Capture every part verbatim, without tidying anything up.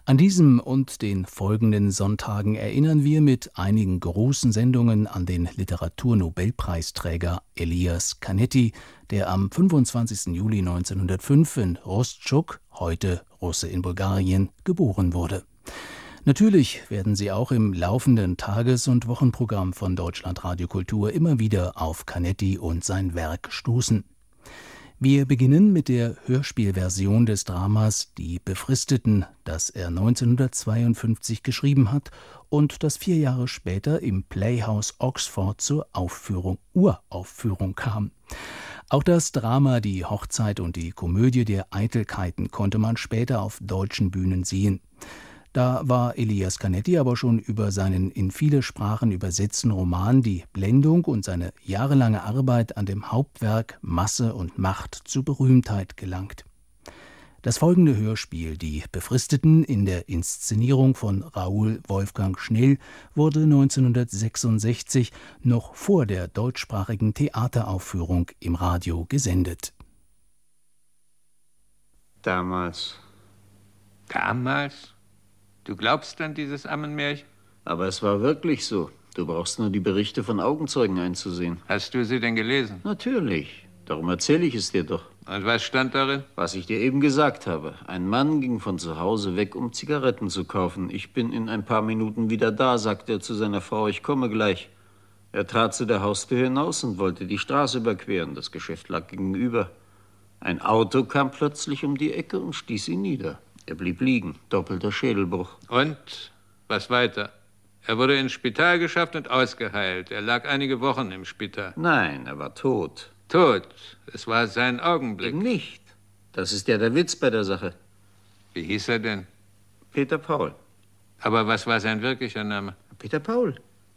An diesem und den folgenden Sonntagen erinnern wir mit einigen großen Sendungen an den Literaturnobelpreisträger Elias Canetti, der am fünfundzwanzigsten Juli neunzehnhundertfünf in Rostschuk, heute Russe in Bulgarien, geboren wurde. Natürlich werden Sie auch im laufenden Tages- und Wochenprogramm von Deutschlandradio Kultur immer wieder auf Canetti und sein Werk stoßen. Wir beginnen mit der Hörspielversion des Dramas Die Befristeten, das er neunzehnhundertzweiundfünfzig geschrieben hat und das vier Jahre später im Playhouse Oxford zur Aufführung, Uraufführung kam. Auch das Drama Die Hochzeit und die Komödie der Eitelkeiten konnte man später auf deutschen Bühnen sehen. Da war Elias Canetti aber schon über seinen in viele Sprachen übersetzten Roman Die Blendung und seine jahrelange Arbeit an dem Hauptwerk Masse und Macht zur Berühmtheit gelangt. Das folgende Hörspiel, Die Befristeten, in der Inszenierung von Raoul Wolfgang Schnell, wurde neunzehnhundertsechsundsechzig noch vor der deutschsprachigen Theateraufführung im Radio gesendet. Damals. Damals? Du glaubst an dieses Ammenmärchen? Aber es war wirklich so. Du brauchst nur die Berichte von Augenzeugen einzusehen. Hast du sie denn gelesen? Natürlich. Darum erzähle ich es dir doch. Und was stand darin? Was ich dir eben gesagt habe. Ein Mann ging von zu Hause weg, um Zigaretten zu kaufen. Ich bin in ein paar Minuten wieder da, sagte er zu seiner Frau. Ich komme gleich. Er trat zu der Haustür hinaus und wollte die Straße überqueren. Das Geschäft lag gegenüber. Ein Auto kam plötzlich um die Ecke und stieß ihn nieder. Er blieb liegen, doppelter Schädelbruch. Und? Was weiter? Er wurde ins Spital geschafft und ausgeheilt. Er lag einige Wochen im Spital. Nein, er war tot. Tot? Es war sein Augenblick. Eben nicht. Das ist ja der Witz bei der Sache. Wie hieß er denn? Peter Paul. Aber was war sein wirklicher Name? Peter Paul.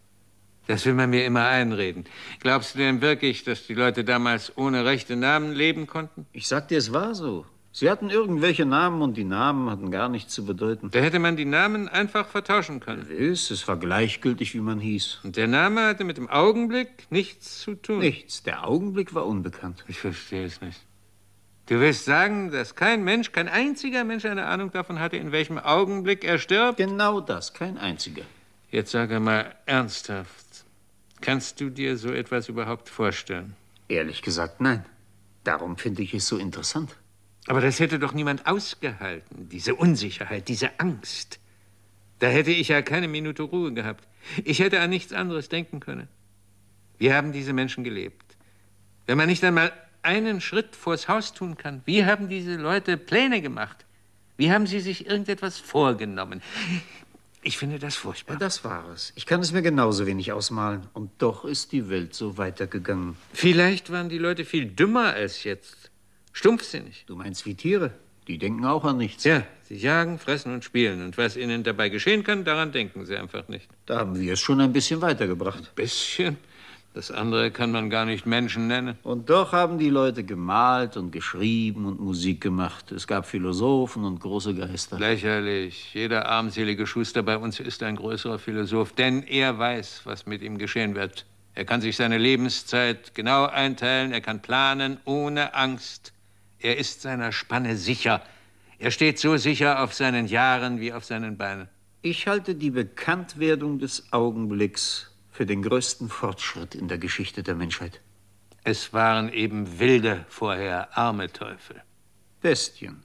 Das will man mir immer einreden. Glaubst du denn wirklich, dass die Leute damals ohne rechte Namen leben konnten? Ich sag dir, es war so. Sie hatten irgendwelche Namen und die Namen hatten gar nichts zu bedeuten. Da hätte man die Namen einfach vertauschen können. Gewiss, es war gleichgültig, wie man hieß. Und der Name hatte mit dem Augenblick nichts zu tun? Nichts. Der Augenblick war unbekannt. Ich verstehe es nicht. Du willst sagen, dass kein Mensch, kein einziger Mensch eine Ahnung davon hatte, in welchem Augenblick er stirbt? Genau das, kein einziger. Jetzt sag einmal ernsthaft. Kannst du dir so etwas überhaupt vorstellen? Ehrlich gesagt, nein. Darum finde ich es so interessant. Aber das hätte doch niemand ausgehalten, diese Unsicherheit, diese Angst. Da hätte ich ja keine Minute Ruhe gehabt. Ich hätte an nichts anderes denken können. Wie haben diese Menschen gelebt? Wenn man nicht einmal einen Schritt vors Haus tun kann, wie haben diese Leute Pläne gemacht? Wie haben sie sich irgendetwas vorgenommen? Ich finde das furchtbar. Ja, das war es. Ich kann es mir genauso wenig ausmalen. Und doch ist die Welt so weitergegangen. Vielleicht waren die Leute viel dümmer als jetzt. Stumpfsinnig. Du meinst wie Tiere? Die denken auch an nichts. Ja, sie jagen, fressen und spielen. Und was ihnen dabei geschehen kann, daran denken sie einfach nicht. Da haben wir es schon ein bisschen weitergebracht. Ein bisschen? Das andere kann man gar nicht Menschen nennen. Und doch haben die Leute gemalt und geschrieben und Musik gemacht. Es gab Philosophen und große Geister. Lächerlich. Jeder armselige Schuster bei uns ist ein größerer Philosoph, denn er weiß, was mit ihm geschehen wird. Er kann sich seine Lebenszeit genau einteilen, er kann planen ohne Angst. Er ist seiner Spanne sicher. Er steht so sicher auf seinen Jahren wie auf seinen Beinen. Ich halte die Bekanntwerdung des Augenblicks für den größten Fortschritt in der Geschichte der Menschheit. Es waren eben Wilde vorher, arme Teufel. Bestien.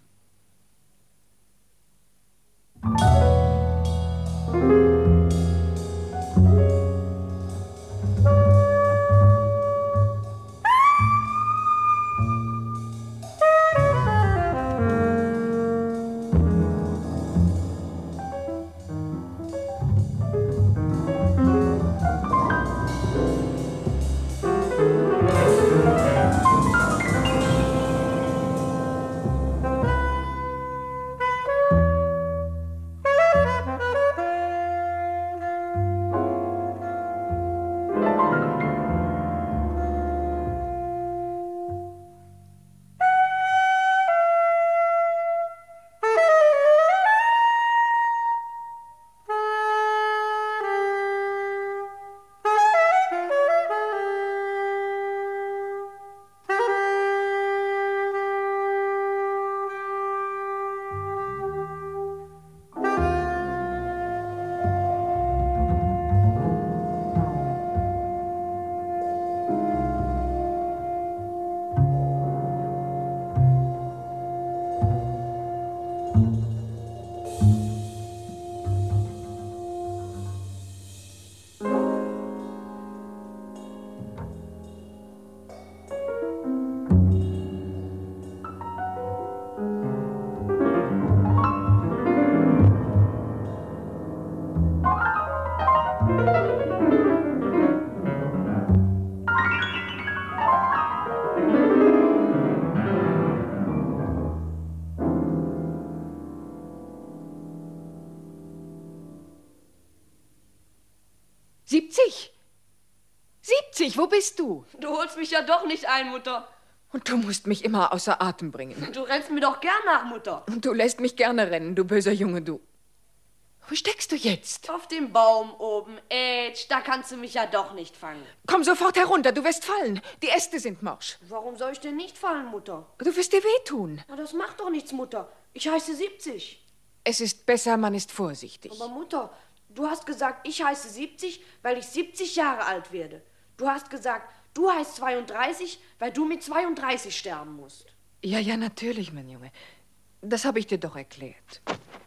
siebzig? siebzig, wo bist du? Du holst mich ja doch nicht ein, Mutter. Und du musst mich immer außer Atem bringen. Du rennst mir doch gern nach, Mutter. Und du lässt mich gerne rennen, du böser Junge, du. Wo steckst du jetzt? Auf dem Baum oben. Ätsch, da kannst du mich ja doch nicht fangen. Komm sofort herunter, du wirst fallen. Die Äste sind morsch. Warum soll ich denn nicht fallen, Mutter? Du wirst dir wehtun. Na, das macht doch nichts, Mutter. Ich heiße siebzig. Es ist besser, man ist vorsichtig. Aber Mutter, du hast gesagt, ich heiße siebzig, weil ich siebzig Jahre alt werde. Du hast gesagt, du heißt zweiunddreißig, weil du mit zweiunddreißig sterben musst. Ja, ja, natürlich, mein Junge. Das habe ich dir doch erklärt.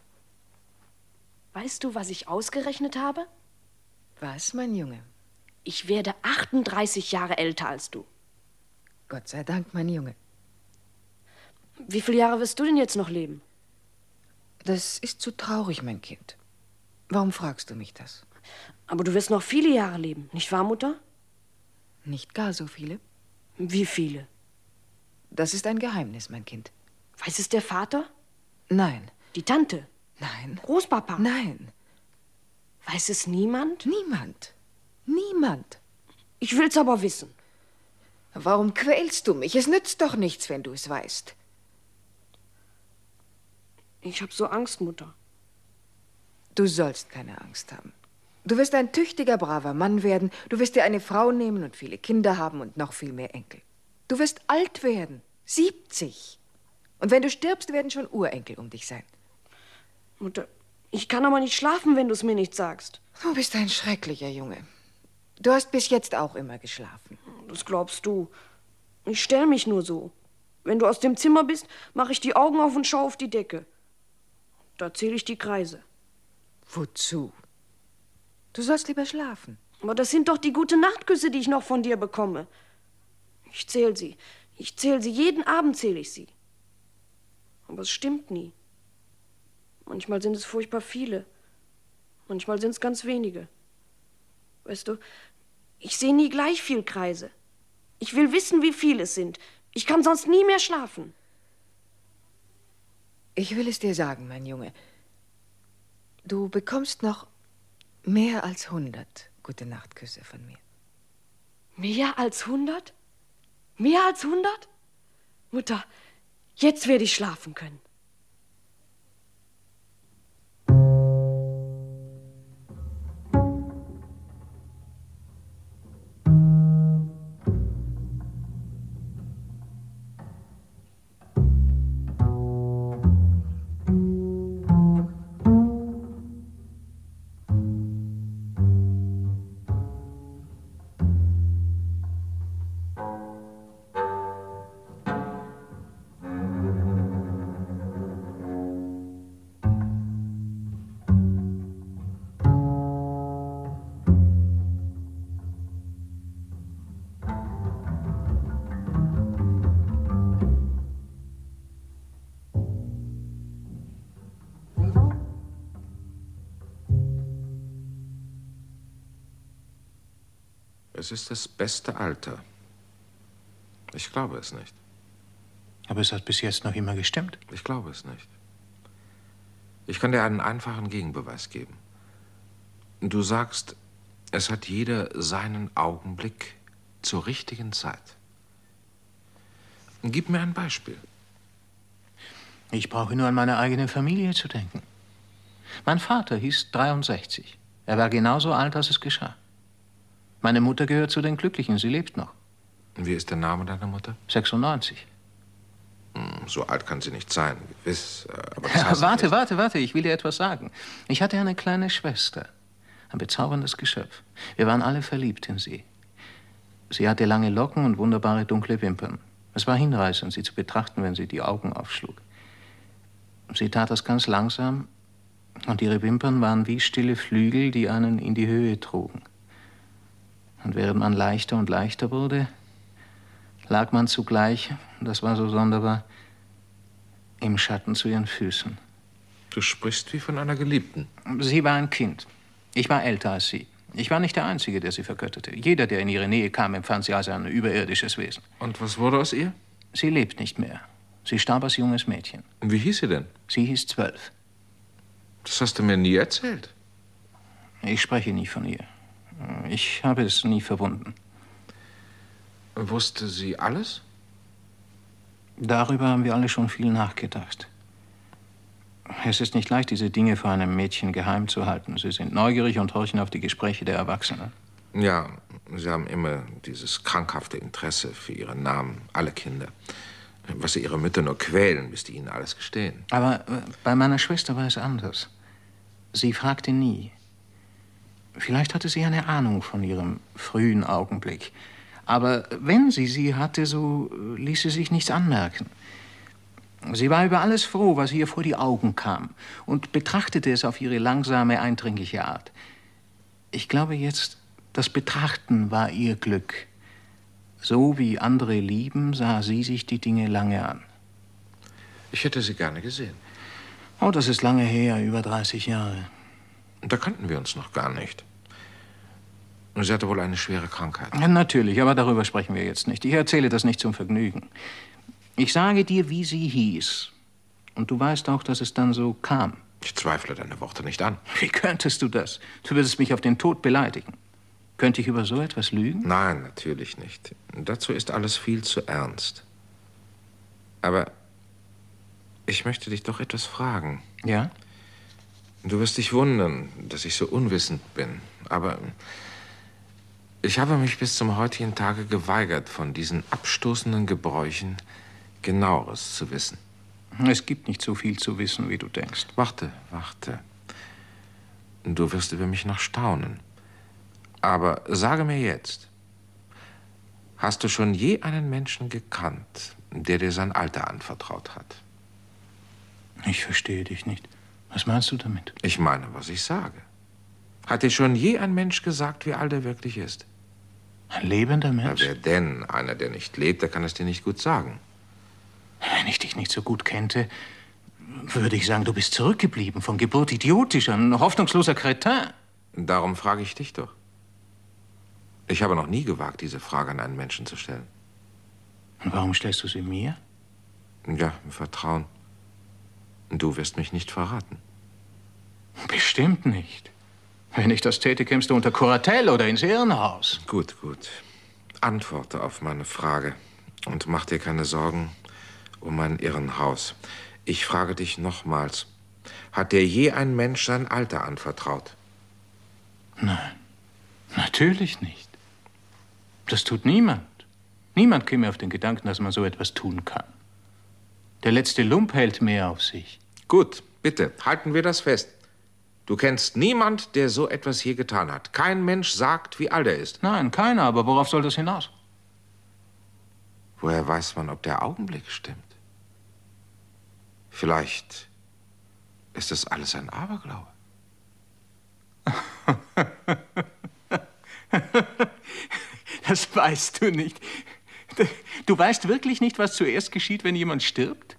Weißt du, was ich ausgerechnet habe? Was, mein Junge? Ich werde achtunddreißig Jahre älter als du. Gott sei Dank, mein Junge. Wie viele Jahre wirst du denn jetzt noch leben? Das ist zu traurig, mein Kind. Warum fragst du mich das? Aber du wirst noch viele Jahre leben, nicht wahr, Mutter? Nicht gar so viele. Wie viele? Das ist ein Geheimnis, mein Kind. Weiß es der Vater? Nein. Die Tante? Nein. Großpapa? Nein. Weiß es niemand? Niemand. Niemand. Ich will's aber wissen. Warum quälst du mich? Es nützt doch nichts, wenn du es weißt. Ich hab so Angst, Mutter. Du sollst keine Angst haben. Du wirst ein tüchtiger, braver Mann werden. Du wirst dir eine Frau nehmen und viele Kinder haben und noch viel mehr Enkel. Du wirst alt werden. siebzig. Und wenn du stirbst, werden schon Urenkel um dich sein. Mutter, ich kann aber nicht schlafen, wenn du es mir nicht sagst. Du bist ein schrecklicher Junge. Du hast bis jetzt auch immer geschlafen. Das glaubst du. Ich stell mich nur so. Wenn du aus dem Zimmer bist, mache ich die Augen auf und schaue auf die Decke. Da zähle ich die Kreise. Wozu? Du sollst lieber schlafen. Aber das sind doch die Gute-Nacht-Küsse, die ich noch von dir bekomme. Ich zähle sie. Ich zähle sie. Jeden Abend zähle ich sie. Aber es stimmt nie. Manchmal sind es furchtbar viele. Manchmal sind es ganz wenige. Weißt du, ich sehe nie gleich viel Kreise. Ich will wissen, wie viele es sind. Ich kann sonst nie mehr schlafen. Ich will es dir sagen, mein Junge. Du bekommst noch mehr als hundert Gute-Nacht-Küsse von mir. Mehr als hundert? Mehr als hundert? Mutter, jetzt werde ich schlafen können. Es ist das beste Alter. Ich glaube es nicht. Aber es hat bis jetzt noch immer gestimmt. Ich glaube es nicht. Ich kann dir einen einfachen Gegenbeweis geben. Du sagst, es hat jeder seinen Augenblick zur richtigen Zeit. Gib mir ein Beispiel. Ich brauche nur an meine eigene Familie zu denken. Mein Vater hieß dreiundsechzig. Er war genauso alt, als es geschah. Meine Mutter gehört zu den Glücklichen, sie lebt noch. Wie ist der Name deiner Mutter? sechsundneunzig. Hm, so alt kann sie nicht sein, gewiss. Aber das Ja, heißt warte, nicht. warte, warte, ich will dir etwas sagen. Ich hatte eine kleine Schwester, ein bezauberndes Geschöpf. Wir waren alle verliebt in sie. Sie hatte lange Locken und wunderbare dunkle Wimpern. Es war hinreißend, sie zu betrachten, wenn sie die Augen aufschlug. Sie tat das ganz langsam, und ihre Wimpern waren wie stille Flügel, die einen in die Höhe trugen. Und während man leichter und leichter wurde, lag man zugleich, das war so sonderbar, im Schatten zu ihren Füßen. Du sprichst wie von einer Geliebten. Sie war ein Kind. Ich war älter als sie. Ich war nicht der Einzige, der sie vergötterte. Jeder, der in ihre Nähe kam, empfand sie als ein überirdisches Wesen. Und was wurde aus ihr? Sie lebt nicht mehr. Sie starb als junges Mädchen. Und wie hieß sie denn? Sie hieß zwölf. Das hast du mir nie erzählt. Ich spreche nicht von ihr. Ich habe es nie verwunden. Wusste sie alles? Darüber haben wir alle schon viel nachgedacht. Es ist nicht leicht, diese Dinge vor einem Mädchen geheim zu halten. Sie sind neugierig und horchen auf die Gespräche der Erwachsenen. Ja, sie haben immer dieses krankhafte Interesse für ihren Namen, alle Kinder. Was sie ihre Mütter nur quälen, bis die ihnen alles gestehen. Aber bei meiner Schwester war es anders. Sie fragte nie. Vielleicht hatte sie eine Ahnung von ihrem frühen Augenblick. Aber wenn sie sie hatte, so ließ sie sich nichts anmerken. Sie war über alles froh, was ihr vor die Augen kam, und betrachtete es auf ihre langsame, eindringliche Art. Ich glaube jetzt, das Betrachten war ihr Glück. So wie andere lieben, sah sie sich die Dinge lange an. Ich hätte sie gerne gesehen. Oh, das ist lange her, über dreißig Jahre. Da kannten wir uns noch gar nicht. Sie hatte wohl eine schwere Krankheit. Ja, natürlich, aber darüber sprechen wir jetzt nicht. Ich erzähle das nicht zum Vergnügen. Ich sage dir, wie sie hieß. Und du weißt auch, dass es dann so kam. Ich zweifle deine Worte nicht an. Wie könntest du das? Du würdest mich auf den Tod beleidigen. Könnte ich über so etwas lügen? Nein, natürlich nicht. Dazu ist alles viel zu ernst. Aber ich möchte dich doch etwas fragen. Ja? Du wirst dich wundern, dass ich so unwissend bin. Aber ich habe mich bis zum heutigen Tage geweigert, von diesen abstoßenden Gebräuchen Genaueres zu wissen. Es gibt nicht so viel zu wissen, wie du denkst. Warte, warte. Du wirst über mich noch staunen. Aber sage mir jetzt, hast du schon je einen Menschen gekannt, der dir sein Alter anvertraut hat? Ich verstehe dich nicht. Was meinst du damit? Ich meine, was ich sage. Hat dir schon je ein Mensch gesagt, wie alt er wirklich ist? Ein lebender Mensch? Na, wer denn? Einer, der nicht lebt, der kann es dir nicht gut sagen. Wenn ich dich nicht so gut kannte, würde ich sagen, du bist zurückgeblieben, von Geburt idiotisch, ein hoffnungsloser Kretin. Darum frage ich dich doch. Ich habe noch nie gewagt, diese Frage an einen Menschen zu stellen. Und warum stellst du sie mir? Ja, im Vertrauen. Du wirst mich nicht verraten. Bestimmt nicht. Wenn ich das täte, kämst du unter Kuratel oder ins Irrenhaus. Gut, gut. Antworte auf meine Frage. Und mach dir keine Sorgen um mein Irrenhaus. Ich frage dich nochmals. Hat dir je ein Mensch sein Alter anvertraut? Nein, natürlich nicht. Das tut niemand. Niemand käme auf den Gedanken, dass man so etwas tun kann. Der letzte Lump hält mehr auf sich. Gut, bitte, halten wir das fest. Du kennst niemand, der so etwas je getan hat. Kein Mensch sagt, wie alt er ist. Nein, keiner, aber worauf soll das hinaus? Woher weiß man, ob der Augenblick stimmt? Vielleicht ist das alles ein Aberglaube. Das weißt du nicht. Du weißt wirklich nicht, was zuerst geschieht, wenn jemand stirbt?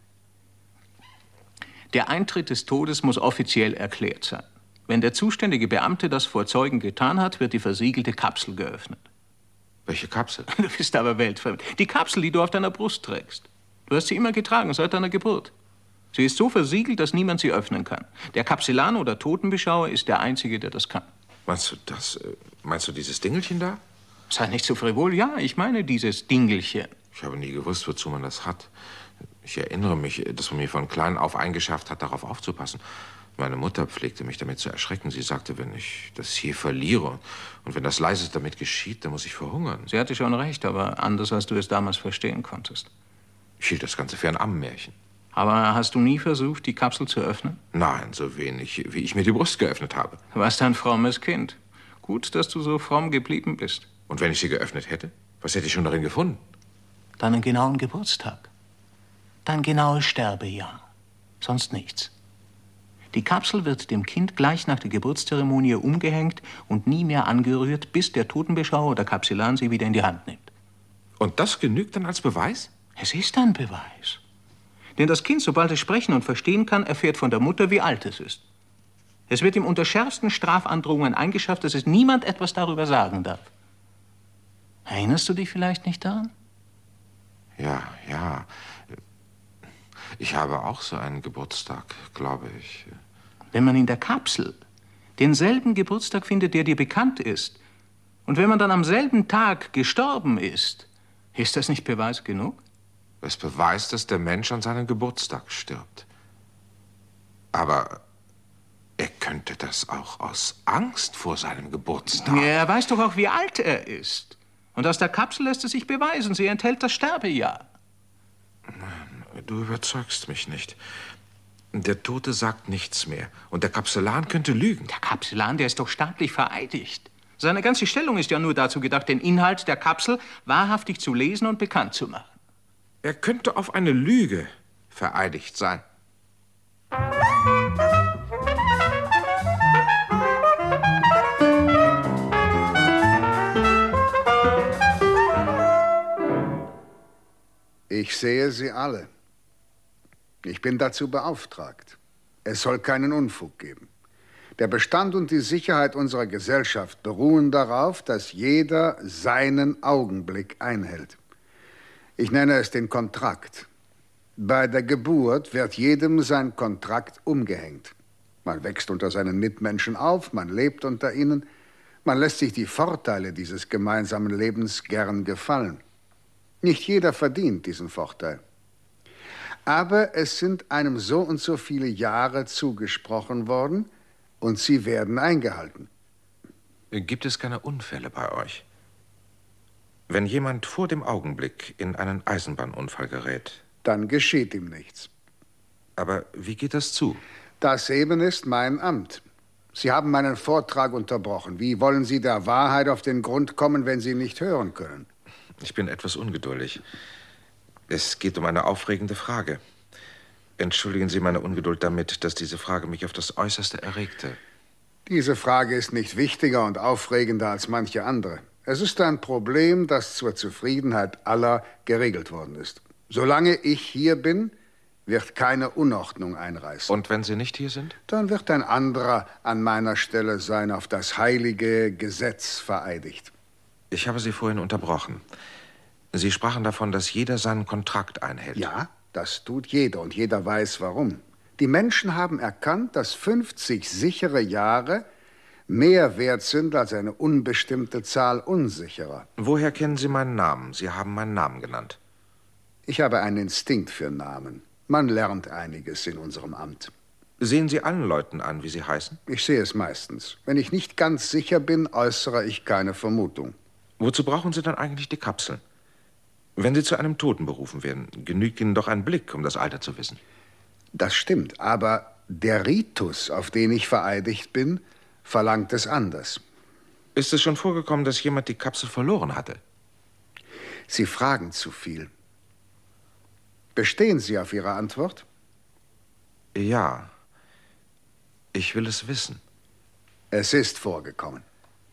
Der Eintritt des Todes muss offiziell erklärt sein. Wenn der zuständige Beamte das vor Zeugen getan hat, wird die versiegelte Kapsel geöffnet. Welche Kapsel? Du bist aber weltfremd. Die Kapsel, die du auf deiner Brust trägst. Du hast sie immer getragen, seit deiner Geburt. Sie ist so versiegelt, dass niemand sie öffnen kann. Der Kapsellan oder Totenbeschauer ist der Einzige, der das kann. Meinst du das? Meinst du dieses Dingelchen da? Sei nicht so frivol. Ja, ich meine dieses Dingelchen. Ich habe nie gewusst, wozu man das hat. Ich erinnere mich, dass man mir von klein auf eingeschafft hat, darauf aufzupassen. Meine Mutter pflegte mich damit zu erschrecken. Sie sagte, wenn ich das hier verliere und wenn das Leises damit geschieht, dann muss ich verhungern. Sie hatte schon recht, aber anders, als du es damals verstehen konntest. Ich hielt das Ganze für ein Ammenmärchen. Aber hast du nie versucht, die Kapsel zu öffnen? Nein, so wenig, wie ich mir die Brust geöffnet habe. Du warst ein frommes Kind. Gut, dass du so fromm geblieben bist. Und wenn ich sie geöffnet hätte? Was hätte ich schon darin gefunden? Deinen genauen Geburtstag. Dein genaues Sterbejahr. Sonst nichts. Die Kapsel wird dem Kind gleich nach der Geburtszeremonie umgehängt und nie mehr angerührt, bis der Totenbeschauer oder Kapsellan sie wieder in die Hand nimmt. Und das genügt dann als Beweis? Es ist ein Beweis. Denn das Kind, sobald es sprechen und verstehen kann, erfährt von der Mutter, wie alt es ist. Es wird ihm unter schärfsten Strafandrohungen eingeschafft, dass es niemand etwas darüber sagen darf. Erinnerst du dich vielleicht nicht daran? Ja, ja. Ich habe auch so einen Geburtstag, glaube ich. Wenn man in der Kapsel denselben Geburtstag findet, der dir bekannt ist, Und wenn man dann am selben Tag gestorben ist, ist das nicht Beweis genug? Es beweist, dass der Mensch an seinem Geburtstag stirbt. Aber er könnte das auch aus Angst vor seinem Geburtstag. Er weiß doch auch, wie alt er ist. Und aus der Kapsel lässt es sich beweisen. Sie enthält das Sterbejahr. Du überzeugst mich nicht. Der Tote sagt nichts mehr. Und der Kapsellan könnte lügen. Der Kapsellan, der ist doch staatlich vereidigt. Seine ganze Stellung ist ja nur dazu gedacht, den Inhalt der Kapsel wahrhaftig zu lesen und bekannt zu machen. Er könnte auf eine Lüge vereidigt sein. Ich sehe sie alle. Ich bin dazu beauftragt. Es soll keinen Unfug geben. Der Bestand und die Sicherheit unserer Gesellschaft beruhen darauf, dass jeder seinen Augenblick einhält. Ich nenne es den Kontrakt. Bei der Geburt wird jedem sein Kontrakt umgehängt. Man wächst unter seinen Mitmenschen auf, man lebt unter ihnen, man lässt sich die Vorteile dieses gemeinsamen Lebens gern gefallen. Nicht jeder verdient diesen Vorteil. Aber es sind einem so und so viele Jahre zugesprochen worden und sie werden eingehalten. Gibt es keine Unfälle bei euch? Wenn jemand vor dem Augenblick in einen Eisenbahnunfall gerät, dann geschieht ihm nichts. Aber wie geht das zu? Das eben ist mein Amt. Sie haben meinen Vortrag unterbrochen. Wie wollen Sie der Wahrheit auf den Grund kommen, wenn Sie nicht hören können? Ich bin etwas ungeduldig. Es geht um eine aufregende Frage. Entschuldigen Sie meine Ungeduld damit, dass diese Frage mich auf das Äußerste erregte. Diese Frage ist nicht wichtiger und aufregender als manche andere. Es ist ein Problem, das zur Zufriedenheit aller geregelt worden ist. Solange ich hier bin, wird keine Unordnung einreißen. Und wenn Sie nicht hier sind? Dann wird ein anderer an meiner Stelle sein, auf das heilige Gesetz vereidigt. Ich habe Sie vorhin unterbrochen. Sie sprachen davon, dass jeder seinen Kontrakt einhält. Ja, das tut jeder und jeder weiß, warum. Die Menschen haben erkannt, dass fünfzig sichere Jahre mehr wert sind als eine unbestimmte Zahl unsicherer. Woher kennen Sie meinen Namen? Sie haben meinen Namen genannt. Ich habe einen Instinkt für Namen. Man lernt einiges in unserem Amt. Sehen Sie allen Leuten an, wie sie heißen? Ich sehe es meistens. Wenn ich nicht ganz sicher bin, äußere ich keine Vermutung. Wozu brauchen Sie dann eigentlich die Kapseln? Wenn Sie zu einem Toten berufen werden, genügt Ihnen doch ein Blick, um das Alter zu wissen. Das stimmt, aber der Ritus, auf den ich vereidigt bin, verlangt es anders. Ist es schon vorgekommen, dass jemand die Kapsel verloren hatte? Sie fragen zu viel. Bestehen Sie auf Ihre Antwort? Ja. Ich will es wissen. Es ist vorgekommen.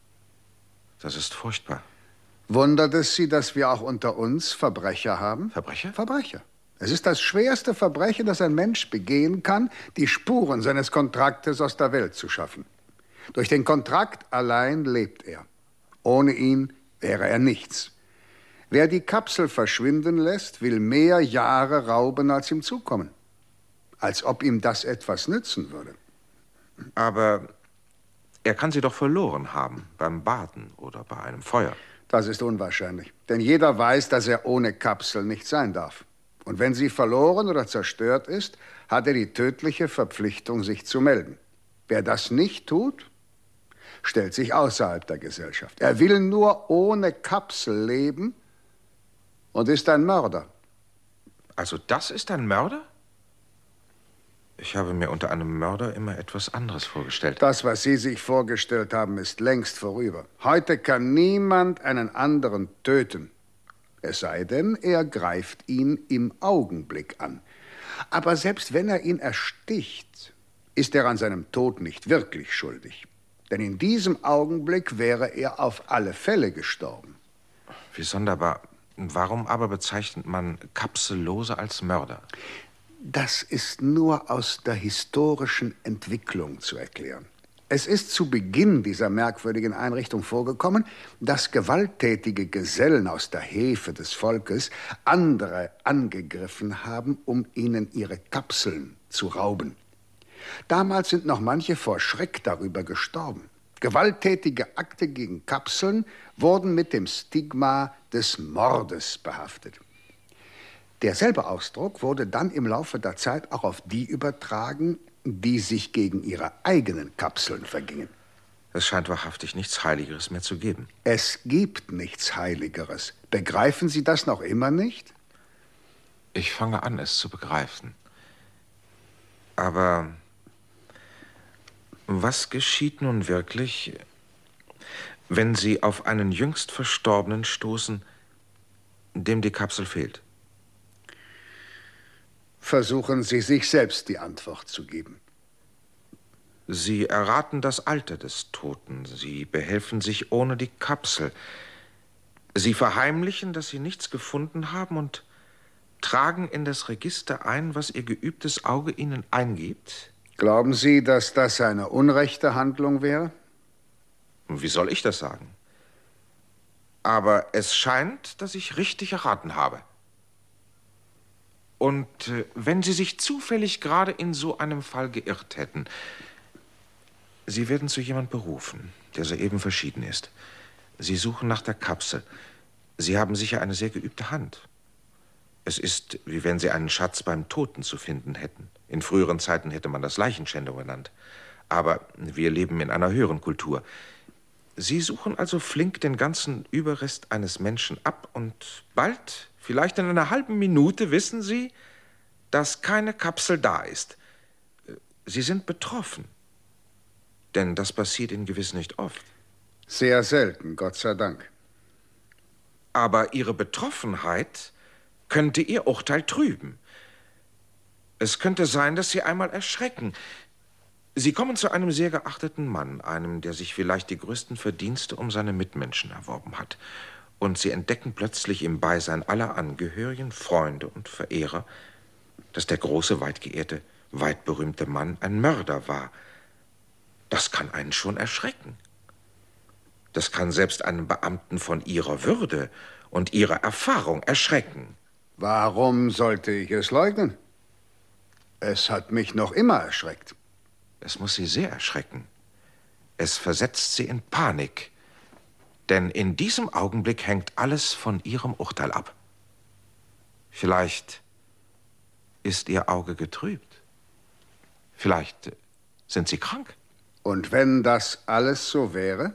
Das ist furchtbar. Wundert es Sie, dass wir auch unter uns Verbrecher haben? Verbrecher? Verbrecher. Es ist das schwerste Verbrechen, das ein Mensch begehen kann, die Spuren seines Kontraktes aus der Welt zu schaffen. Durch den Kontrakt allein lebt er. Ohne ihn wäre er nichts. Wer die Kapsel verschwinden lässt, will mehr Jahre rauben, als ihm zukommen. Als ob ihm das etwas nützen würde. Aber er kann sie doch verloren haben, beim Baden oder bei einem Feuer. Das ist unwahrscheinlich, denn jeder weiß, dass er ohne Kapsel nicht sein darf. Und wenn sie verloren oder zerstört ist, hat er die tödliche Verpflichtung, sich zu melden. Wer das nicht tut, stellt sich außerhalb der Gesellschaft. Er will nur ohne Kapsel leben und ist ein Mörder. Also das ist ein Mörder? Ich habe mir unter einem Mörder immer etwas anderes vorgestellt. Das, was Sie sich vorgestellt haben, ist längst vorüber. Heute kann niemand einen anderen töten. Es sei denn, er greift ihn im Augenblick an. Aber selbst wenn er ihn ersticht, ist er an seinem Tod nicht wirklich schuldig. Denn in diesem Augenblick wäre er auf alle Fälle gestorben. Wie sonderbar. Warum aber bezeichnet man Kapsellose als Mörder? Das ist nur aus der historischen Entwicklung zu erklären. Es ist zu Beginn dieser merkwürdigen Einrichtung vorgekommen, dass gewalttätige Gesellen aus der Hefe des Volkes andere angegriffen haben, um ihnen ihre Kapseln zu rauben. Damals sind noch manche vor Schreck darüber gestorben. Gewalttätige Akte gegen Kapseln wurden mit dem Stigma des Mordes behaftet. Derselbe Ausdruck wurde dann im Laufe der Zeit auch auf die übertragen, die sich gegen ihre eigenen Kapseln vergingen. Es scheint wahrhaftig nichts Heiligeres mehr zu geben. Es gibt nichts Heiligeres. Begreifen Sie das noch immer nicht? Ich fange an, es zu begreifen. Aber was geschieht nun wirklich, wenn Sie auf einen jüngst Verstorbenen stoßen, dem die Kapsel fehlt? Versuchen Sie, sich selbst die Antwort zu geben. Sie erraten das Alter des Toten. Sie behelfen sich ohne die Kapsel. Sie verheimlichen, dass Sie nichts gefunden haben und tragen in das Register ein, was Ihr geübtes Auge Ihnen eingibt? Glauben Sie, dass das eine unrechte Handlung wäre? Wie soll ich das sagen? Aber es scheint, dass ich richtig erraten habe. Und äh, wenn Sie sich zufällig gerade in so einem Fall geirrt hätten, Sie werden zu jemand berufen, der soeben verschieden ist. Sie suchen nach der Kapsel. Sie haben sicher eine sehr geübte Hand. Es ist, wie wenn Sie einen Schatz beim Toten zu finden hätten. In früheren Zeiten hätte man das Leichenschändung genannt. Aber wir leben in einer höheren Kultur. Sie suchen also flink den ganzen Überrest eines Menschen ab und bald, vielleicht in einer halben Minute, wissen Sie, dass keine Kapsel da ist. Sie sind betroffen. Denn das passiert Ihnen gewiss nicht oft. Sehr selten, Gott sei Dank. Aber Ihre Betroffenheit könnte Ihr Urteil trüben. Es könnte sein, dass Sie einmal erschrecken. Sie kommen zu einem sehr geachteten Mann, einem, der sich vielleicht die größten Verdienste um seine Mitmenschen erworben hat. Und Sie entdecken plötzlich im Beisein aller Angehörigen, Freunde und Verehrer, dass der große, weitgeehrte, weitberühmte Mann ein Mörder war. Das kann einen schon erschrecken. Das kann selbst einen Beamten von Ihrer Würde und Ihrer Erfahrung erschrecken. Warum sollte ich es leugnen? Es hat mich noch immer erschreckt. Es muss Sie sehr erschrecken. Es versetzt Sie in Panik. Denn in diesem Augenblick hängt alles von Ihrem Urteil ab. Vielleicht ist Ihr Auge getrübt. Vielleicht sind Sie krank. Und wenn das alles so wäre?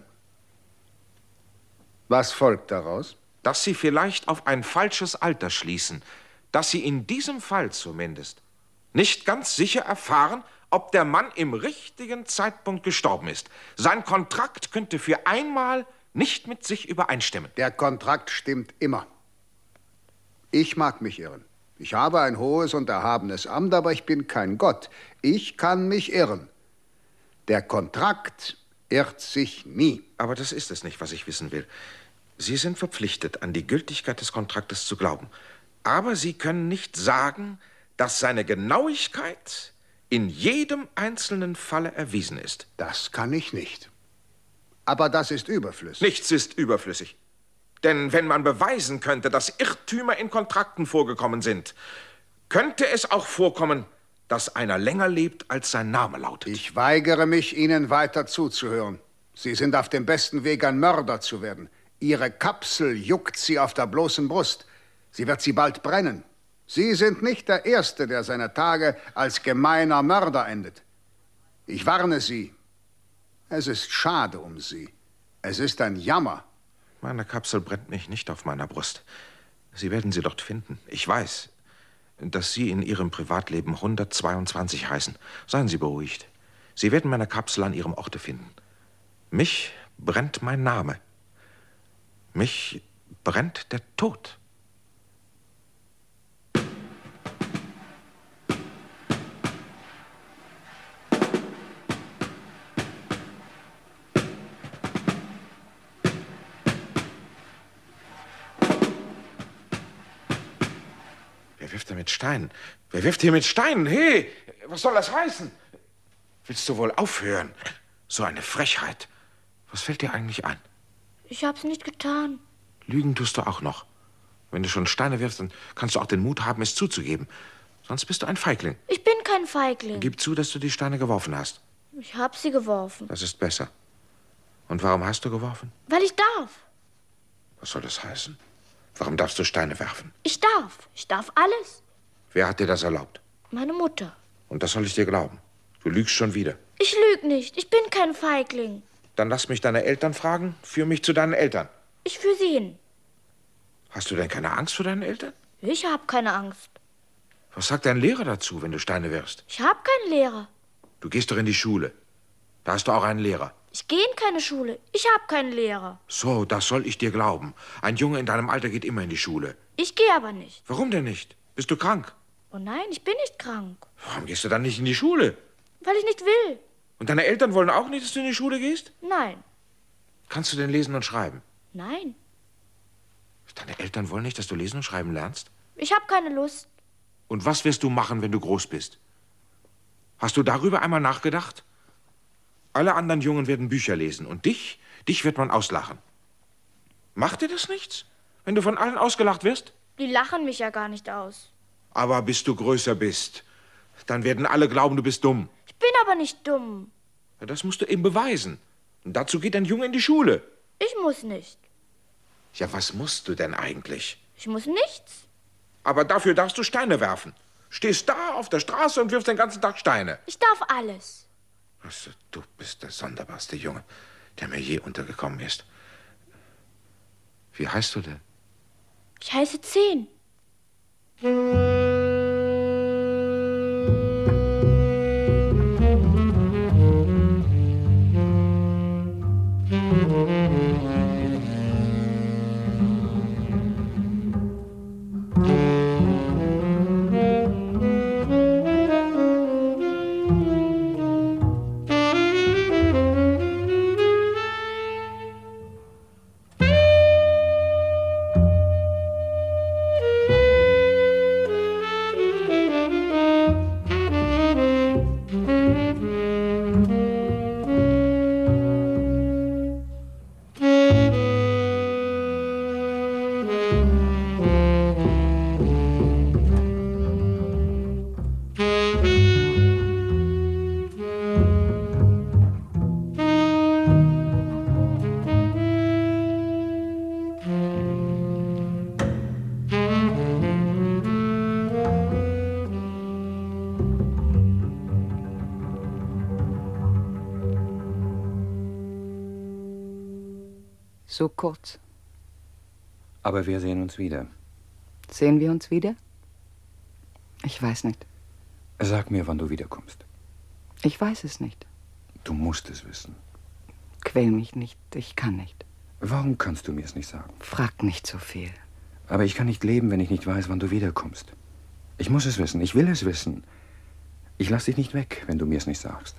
Was folgt daraus? Dass Sie vielleicht auf ein falsches Alter schließen. Dass Sie in diesem Fall zumindest nicht ganz sicher erfahren, ob der Mann im richtigen Zeitpunkt gestorben ist. Sein Kontrakt könnte für einmal nicht mit sich übereinstimmen. Der Kontrakt stimmt immer. Ich mag mich irren. Ich habe ein hohes und erhabenes Amt, aber ich bin kein Gott. Ich kann mich irren. Der Kontrakt irrt sich nie. Aber das ist es nicht, was ich wissen will. Sie sind verpflichtet, an die Gültigkeit des Kontraktes zu glauben. Aber Sie können nicht sagen, dass seine Genauigkeit in jedem einzelnen Falle erwiesen ist. Das kann ich nicht. Aber das ist überflüssig. Nichts ist überflüssig. Denn wenn man beweisen könnte, dass Irrtümer in Kontrakten vorgekommen sind, könnte es auch vorkommen, dass einer länger lebt, als sein Name lautet. Ich weigere mich, Ihnen weiter zuzuhören. Sie sind auf dem besten Weg, ein Mörder zu werden. Ihre Kapsel juckt Sie auf der bloßen Brust. Sie wird Sie bald brennen. Sie sind nicht der Erste, der seine Tage als gemeiner Mörder endet. Ich warne Sie. Es ist schade um Sie. Es ist ein Jammer. Meine Kapsel brennt mich nicht auf meiner Brust. Sie werden sie dort finden. Ich weiß, dass Sie in Ihrem Privatleben hundertzweiundzwanzig heißen. Seien Sie beruhigt. Sie werden meine Kapsel an Ihrem Orte finden. Mich brennt mein Name. Mich brennt der Tod. Wer wirft da mit Steinen? Wer wirft hier mit Steinen? Hey, was soll das heißen? Willst du wohl aufhören? So eine Frechheit. Was fällt dir eigentlich ein? Ich hab's nicht getan. Lügen tust du auch noch. Wenn du schon Steine wirfst, dann kannst du auch den Mut haben, es zuzugeben. Sonst bist du ein Feigling. Ich bin kein Feigling. Gib zu, dass du die Steine geworfen hast. Ich hab sie geworfen. Das ist besser. Und warum hast du geworfen? Weil ich darf. Was soll das heißen? Warum darfst du Steine werfen? Ich darf. Ich darf alles. Wer hat dir das erlaubt? Meine Mutter. Und das soll ich dir glauben. Du lügst schon wieder. Ich lüg nicht. Ich bin kein Feigling. Dann lass mich deine Eltern fragen. Führ mich zu deinen Eltern. Ich führ sie hin. Hast du denn keine Angst vor deinen Eltern? Ich hab keine Angst. Was sagt dein Lehrer dazu, wenn du Steine wirfst? Ich hab keinen Lehrer. Du gehst doch in die Schule. Da hast du auch einen Lehrer. Ich gehe in keine Schule. Ich hab keinen Lehrer. So, das soll ich dir glauben. Ein Junge in deinem Alter geht immer in die Schule. Ich gehe aber nicht. Warum denn nicht? Bist du krank? Oh nein, ich bin nicht krank. Warum gehst du dann nicht in die Schule? Weil ich nicht will. Und deine Eltern wollen auch nicht, dass du in die Schule gehst? Nein. Kannst du denn lesen und schreiben? Nein. Deine Eltern wollen nicht, dass du lesen und schreiben lernst? Ich hab keine Lust. Und was wirst du machen, wenn du groß bist? Hast du darüber einmal nachgedacht? Alle anderen Jungen werden Bücher lesen und dich, dich wird man auslachen. Macht dir das nichts, wenn du von allen ausgelacht wirst? Die lachen mich ja gar nicht aus. Aber bis du größer bist, dann werden alle glauben, du bist dumm. Ich bin aber nicht dumm. Ja, das musst du eben beweisen. Und dazu geht ein Junge in die Schule. Ich muss nicht. Ja, was musst du denn eigentlich? Ich muss nichts. Aber dafür darfst du Steine werfen. Stehst da auf der Straße und wirfst den ganzen Tag Steine. Ich darf alles. Also, du bist der sonderbarste Junge, der mir je untergekommen ist. Wie heißt du denn? Ich heiße Zehn. So kurz. Aber wir sehen uns wieder. Sehen wir uns wieder? Ich weiß nicht. Sag mir, wann du wiederkommst. Ich weiß es nicht. Du musst es wissen. Quäl mich nicht. Ich kann nicht. Warum kannst du mir es nicht sagen? Frag nicht so viel. Aber ich kann nicht leben, wenn ich nicht weiß, wann du wiederkommst. Ich muss es wissen. Ich will es wissen. Ich lass dich nicht weg, wenn du mir es nicht sagst.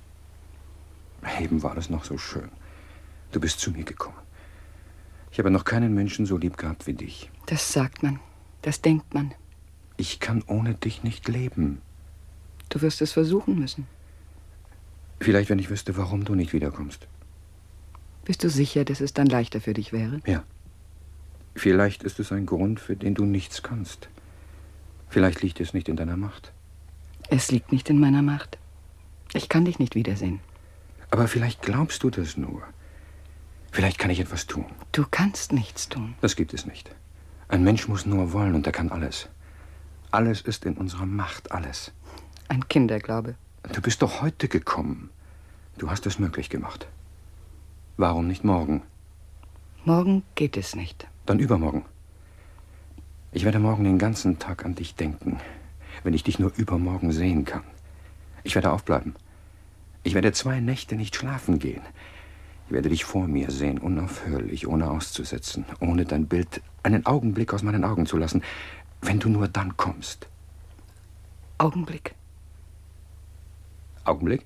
Eben war das noch so schön. Du bist zu mir gekommen. Ich habe noch keinen Menschen so lieb gehabt wie dich. Das sagt man. Das denkt man. Ich kann ohne dich nicht leben. Du wirst es versuchen müssen. Vielleicht, wenn ich wüsste, warum du nicht wiederkommst. Bist du sicher, dass es dann leichter für dich wäre? Ja. Vielleicht ist es ein Grund, für den du nichts kannst. Vielleicht liegt es nicht in deiner Macht. Es liegt nicht in meiner Macht. Ich kann dich nicht wiedersehen. Aber vielleicht glaubst du das nur. Vielleicht kann ich etwas tun. Du kannst nichts tun. Das gibt es nicht. Ein Mensch muss nur wollen und er kann alles. Alles ist in unserer Macht, alles. Ein Kinderglaube. Du bist doch heute gekommen. Du hast es möglich gemacht. Warum nicht morgen? Morgen geht es nicht. Dann übermorgen. Ich werde morgen den ganzen Tag an dich denken, wenn ich dich nur übermorgen sehen kann. Ich werde aufbleiben. Ich werde zwei Nächte nicht schlafen gehen. Ich werde dich vor mir sehen, unaufhörlich, ohne auszusetzen, ohne dein Bild einen Augenblick aus meinen Augen zu lassen, wenn du nur dann kommst. Augenblick? Augenblick?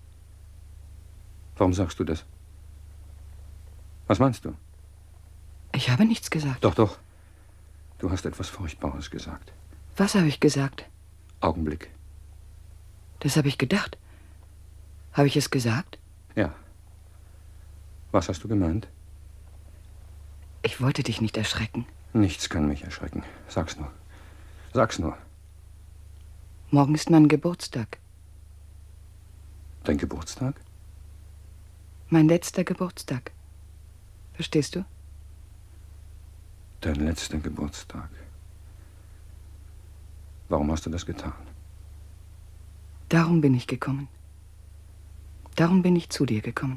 Warum sagst du das? Was meinst du? Ich habe nichts gesagt. Doch, doch. Du hast etwas Furchtbares gesagt. Was habe ich gesagt? Augenblick. Das habe ich gedacht. Habe ich es gesagt? Ja. Was hast du gemeint? Ich wollte dich nicht erschrecken. Nichts kann mich erschrecken. Sag's nur. Sag's nur. Morgen ist mein Geburtstag. Dein Geburtstag? Mein letzter Geburtstag. Verstehst du? Dein letzter Geburtstag. Warum hast du das getan? Darum bin ich gekommen. Darum bin ich zu dir gekommen.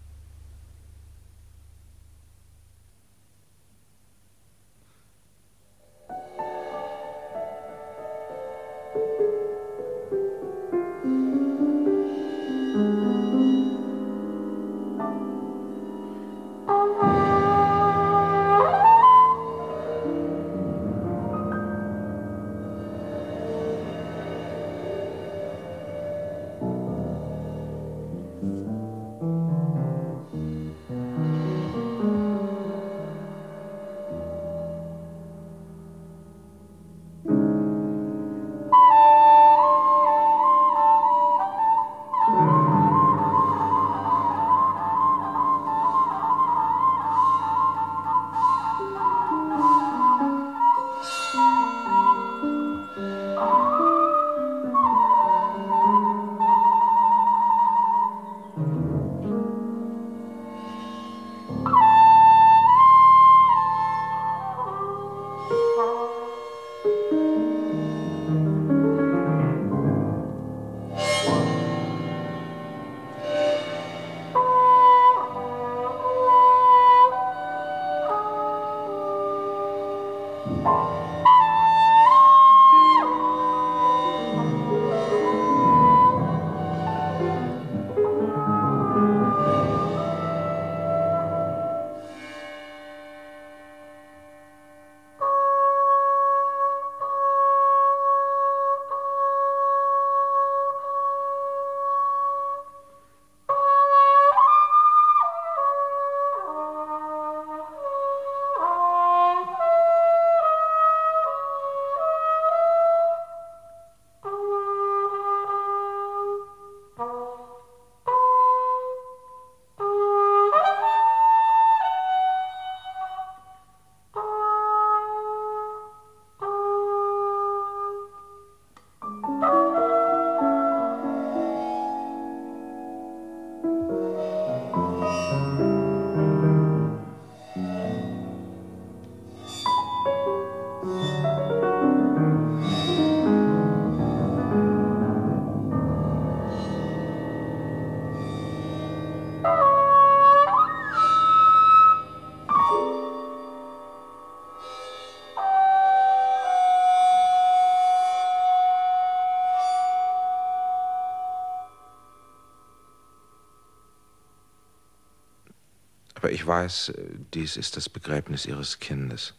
Aber ich weiß, dies ist das Begräbnis Ihres Kindes.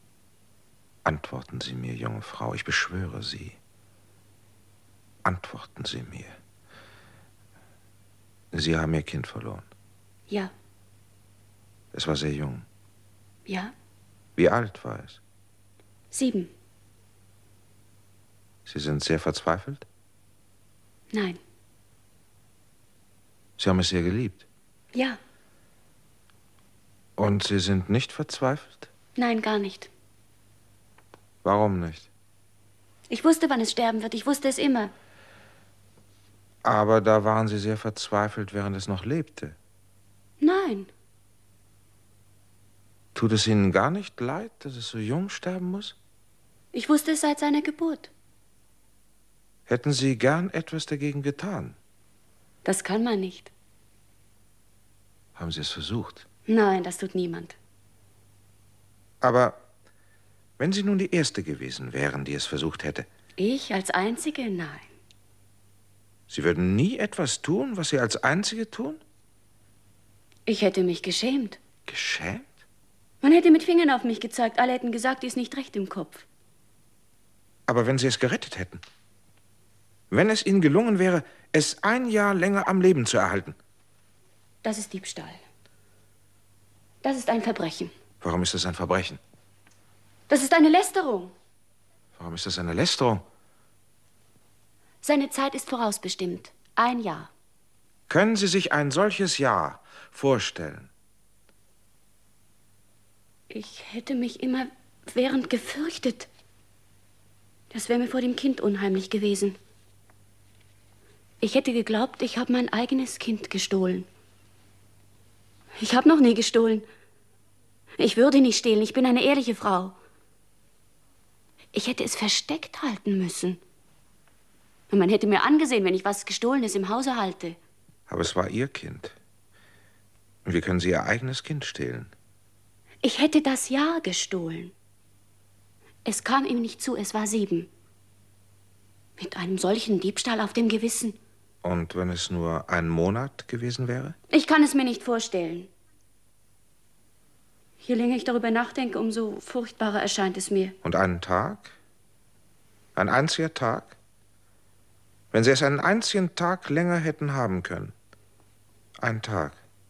Antworten Sie mir, junge Frau, ich beschwöre Sie. Antworten Sie mir. Sie haben Ihr Kind verloren. Ja. Es war sehr jung. Ja. Wie alt war es? Sieben. Sie sind sehr verzweifelt? Nein. Sie haben es sehr geliebt? Ja. Und Sie sind nicht verzweifelt? Nein, gar nicht. Warum nicht? Ich wusste, wann es sterben wird. Ich wusste es immer. Aber da waren Sie sehr verzweifelt, während es noch lebte. Nein. Tut es Ihnen gar nicht leid, dass es so jung sterben muss? Ich wusste es seit seiner Geburt. Hätten Sie gern etwas dagegen getan? Das kann man nicht. Haben Sie es versucht? Nein, das tut niemand. Aber wenn Sie nun die Erste gewesen wären, die es versucht hätte. Ich als Einzige? Nein. Sie würden nie etwas tun, was Sie als Einzige tun? Ich hätte mich geschämt. Geschämt? Man hätte mit Fingern auf mich gezeigt. Alle hätten gesagt, die ist nicht recht im Kopf. Aber wenn Sie es gerettet hätten? Wenn es Ihnen gelungen wäre, es ein Jahr länger am Leben zu erhalten? Das ist Diebstahl. Das ist ein Verbrechen. Warum ist das ein Verbrechen? Das ist eine Lästerung. Warum ist das eine Lästerung? Seine Zeit ist vorausbestimmt. Ein Jahr. Können Sie sich ein solches Jahr vorstellen? Ich hätte mich immer während gefürchtet. Das wäre mir vor dem Kind unheimlich gewesen. Ich hätte geglaubt, ich habe mein eigenes Kind gestohlen. Ich habe noch nie gestohlen. Ich würde nicht stehlen, ich bin eine ehrliche Frau. Ich hätte es versteckt halten müssen. Und man hätte mir angesehen, wenn ich was Gestohlenes im Hause halte. Aber es war Ihr Kind. Und wie können Sie Ihr eigenes Kind stehlen? Ich hätte das Jahr gestohlen. Es kam ihm nicht zu, es war sieben. Mit einem solchen Diebstahl auf dem Gewissen. Und wenn es nur ein Monat gewesen wäre? Ich kann es mir nicht vorstellen. Je länger ich darüber nachdenke, umso furchtbarer erscheint es mir. Und einen Tag? Ein einziger Tag? Wenn Sie es einen einzigen Tag länger hätten haben können. Ein Tag.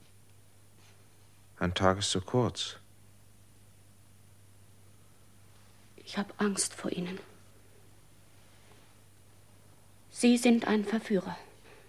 Ein Tag ist zu kurz. Ich habe Angst vor Ihnen. Sie sind ein Verführer.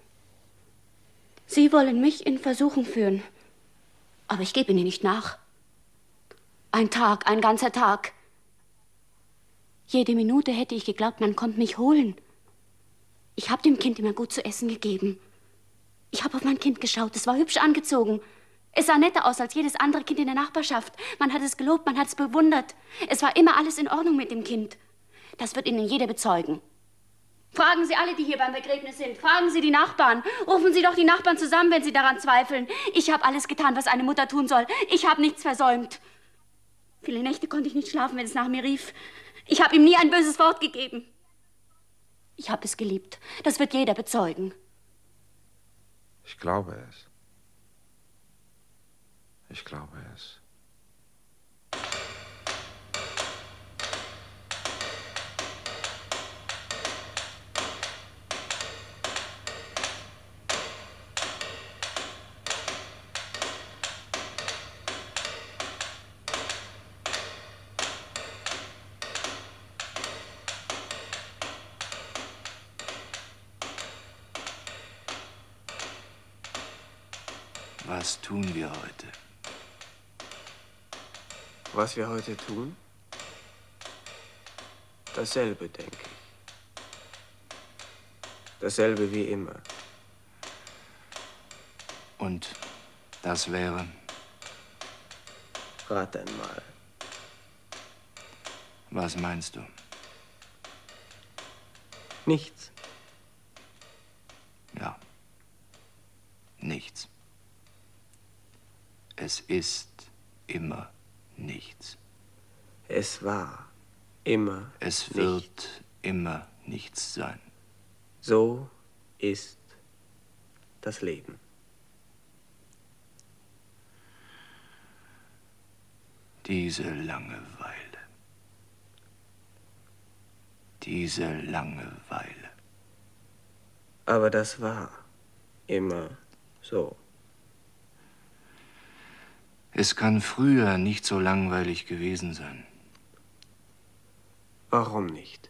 Sie wollen mich in Versuchung führen. Aber ich gebe Ihnen nicht nach. Ein Tag, ein ganzer Tag. Jede Minute hätte ich geglaubt, man kommt mich holen. Ich habe dem Kind immer gut zu essen gegeben. Ich habe auf mein Kind geschaut, es war hübsch angezogen. Es sah netter aus als jedes andere Kind in der Nachbarschaft. Man hat es gelobt, man hat es bewundert. Es war immer alles in Ordnung mit dem Kind. Das wird Ihnen jeder bezeugen. Fragen Sie alle, die hier beim Begräbnis sind. Fragen Sie die Nachbarn. Rufen Sie doch die Nachbarn zusammen, wenn Sie daran zweifeln. Ich habe alles getan, was eine Mutter tun soll. Ich habe nichts versäumt. Viele Nächte konnte ich nicht schlafen, wenn es nach mir rief. Ich habe ihm nie ein böses Wort gegeben. Ich habe es geliebt. Das wird jeder bezeugen. Ich glaube es. Ich glaube es. Was tun wir heute? Was wir heute tun? Dasselbe, denke ich. Dasselbe wie immer. Und das wäre? Rat einmal. Was meinst du? Nichts. Ja. Nichts. Es ist immer nichts. Es war immer Es nichts. wird immer nichts sein. So ist das Leben. Diese Langeweile. Diese Langeweile. Aber das war immer so. Es kann früher nicht so langweilig gewesen sein. Warum nicht?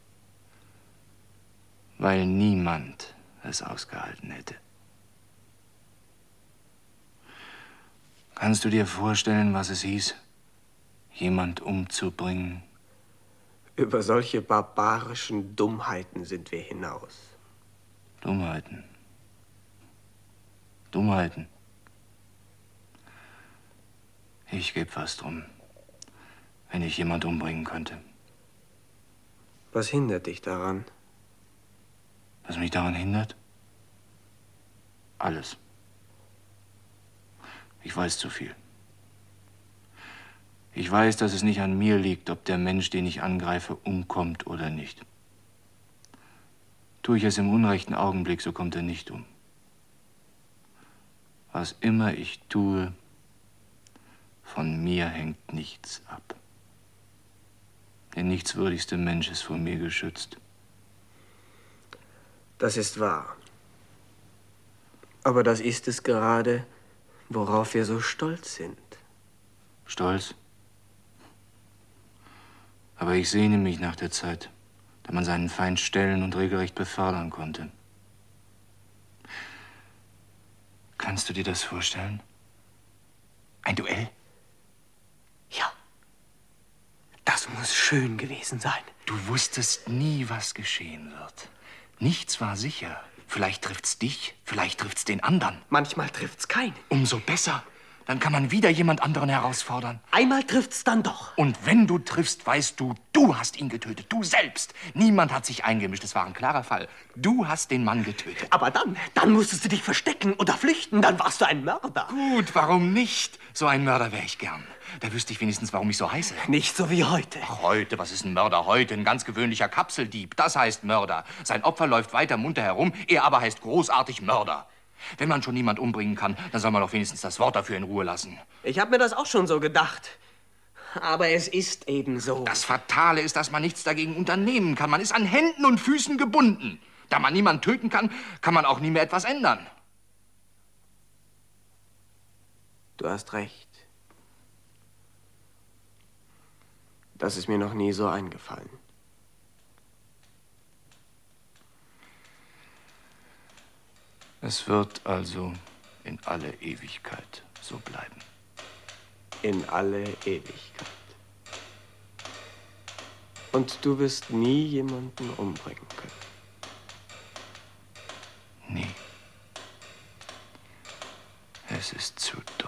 Weil niemand es ausgehalten hätte. Kannst du dir vorstellen, was es hieß, jemand umzubringen? Über solche barbarischen Dummheiten sind wir hinaus. Dummheiten. Dummheiten. Ich gebe was drum, wenn ich jemand umbringen könnte. Was hindert dich daran? Was mich daran hindert? Alles. Ich weiß zu viel. Ich weiß, dass es nicht an mir liegt, ob der Mensch, den ich angreife, umkommt oder nicht. Tue ich es im unrechten Augenblick, so kommt er nicht um. Was immer ich tue, von mir hängt nichts ab. Der nichtswürdigste Mensch ist vor mir geschützt. Das ist wahr. Aber das ist es gerade, worauf wir so stolz sind. Stolz? Aber ich sehne mich nach der Zeit, da man seinen Feind stellen und regelrecht befördern konnte. Kannst du dir das vorstellen? Ein Duell? Ja. Das muss schön gewesen sein. Du wusstest nie, was geschehen wird. Nichts war sicher. Vielleicht trifft's dich, vielleicht trifft's den anderen. Manchmal trifft's keinen. Umso besser. dann kann man wieder jemand anderen herausfordern. Einmal trifft's dann doch. Und wenn du triffst, weißt du, du hast ihn getötet. Du selbst. Niemand hat sich eingemischt. Es war ein klarer Fall. Du hast den Mann getötet. Aber dann, dann musstest du dich verstecken oder flüchten. Dann warst du ein Mörder. Gut, warum nicht? So ein Mörder wäre ich gern. Da wüsste ich wenigstens, warum ich so heiße. Nicht so wie heute. Ach, heute? Was ist ein Mörder heute? Ein ganz gewöhnlicher Kapseldieb. Das heißt Mörder. Sein Opfer läuft weiter munter herum. Er aber heißt großartig Mörder. Wenn man schon niemand umbringen kann, dann soll man doch wenigstens das Wort dafür in Ruhe lassen. Ich habe mir das auch schon so gedacht. Aber es ist eben so. Das Fatale ist, dass man nichts dagegen unternehmen kann. Man ist an Händen und Füßen gebunden. Da man niemanden töten kann, kann man auch nie mehr etwas ändern. Du hast recht. Das ist mir noch nie so eingefallen. Es wird also in alle Ewigkeit so bleiben. In alle Ewigkeit. Und du wirst nie jemanden umbringen können. Nie. Es ist zu dumm.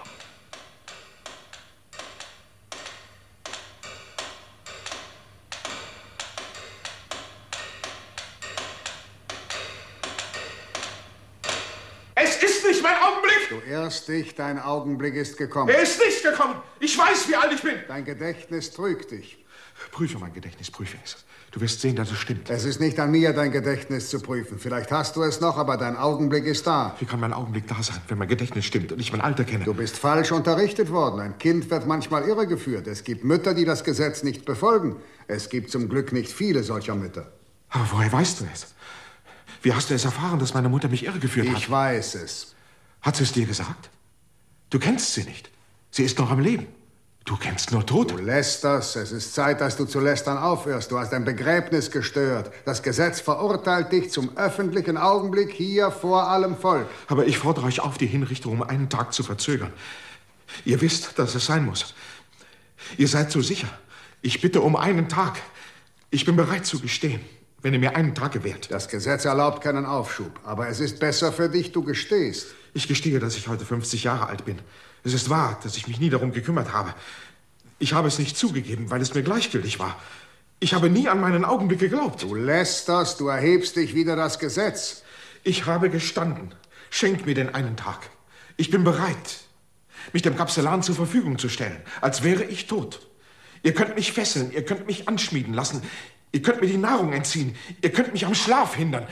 Es ist nicht mein Augenblick! Du irrst dich, dein Augenblick ist gekommen. Er ist nicht gekommen! Ich weiß, wie alt ich bin! Dein Gedächtnis trügt dich. Prüfe mein Gedächtnis, prüfe es. Du wirst sehen, dass es stimmt. Es ist nicht an mir, dein Gedächtnis zu prüfen. Vielleicht hast du es noch, aber dein Augenblick ist da. Wie kann mein Augenblick da sein, wenn mein Gedächtnis stimmt und ich mein Alter kenne? Du bist falsch unterrichtet worden. Ein Kind wird manchmal irregeführt. Es gibt Mütter, die das Gesetz nicht befolgen. Es gibt zum Glück nicht viele solcher Mütter. Aber woher weißt du es? Wie hast du es erfahren, dass meine Mutter mich irregeführt hat? Ich weiß es. Hat sie es dir gesagt? Du kennst sie nicht. Sie ist noch am Leben. Du kennst nur Tote. Du lästerst. Es ist Zeit, dass du zu lästern aufhörst. Du hast ein Begräbnis gestört. Das Gesetz verurteilt dich zum öffentlichen Augenblick hier vor allem Volk. Aber ich fordere euch auf, die Hinrichtung um einen Tag zu verzögern. Ihr wisst, dass es sein muss. Ihr seid so sicher. Ich bitte um einen Tag. Ich bin bereit zu gestehen, wenn ihr mir einen Tag gewährt. Das Gesetz erlaubt keinen Aufschub. Aber es ist besser für dich, du gestehst. Ich gestehe, dass ich heute fünfzig Jahre alt bin. Es ist wahr, dass ich mich nie darum gekümmert habe. Ich habe es nicht zugegeben, weil es mir gleichgültig war. Ich habe nie an meinen Augenblick geglaubt. Du lästerst, du erhebst dich wider das Gesetz. Ich habe gestanden. Schenkt mir den einen Tag. Ich bin bereit, mich dem Kapsellan zur Verfügung zu stellen, als wäre ich tot. Ihr könnt mich fesseln, ihr könnt mich anschmieden lassen, ihr könnt mir die Nahrung entziehen, ihr könnt mich am Schlaf hindern.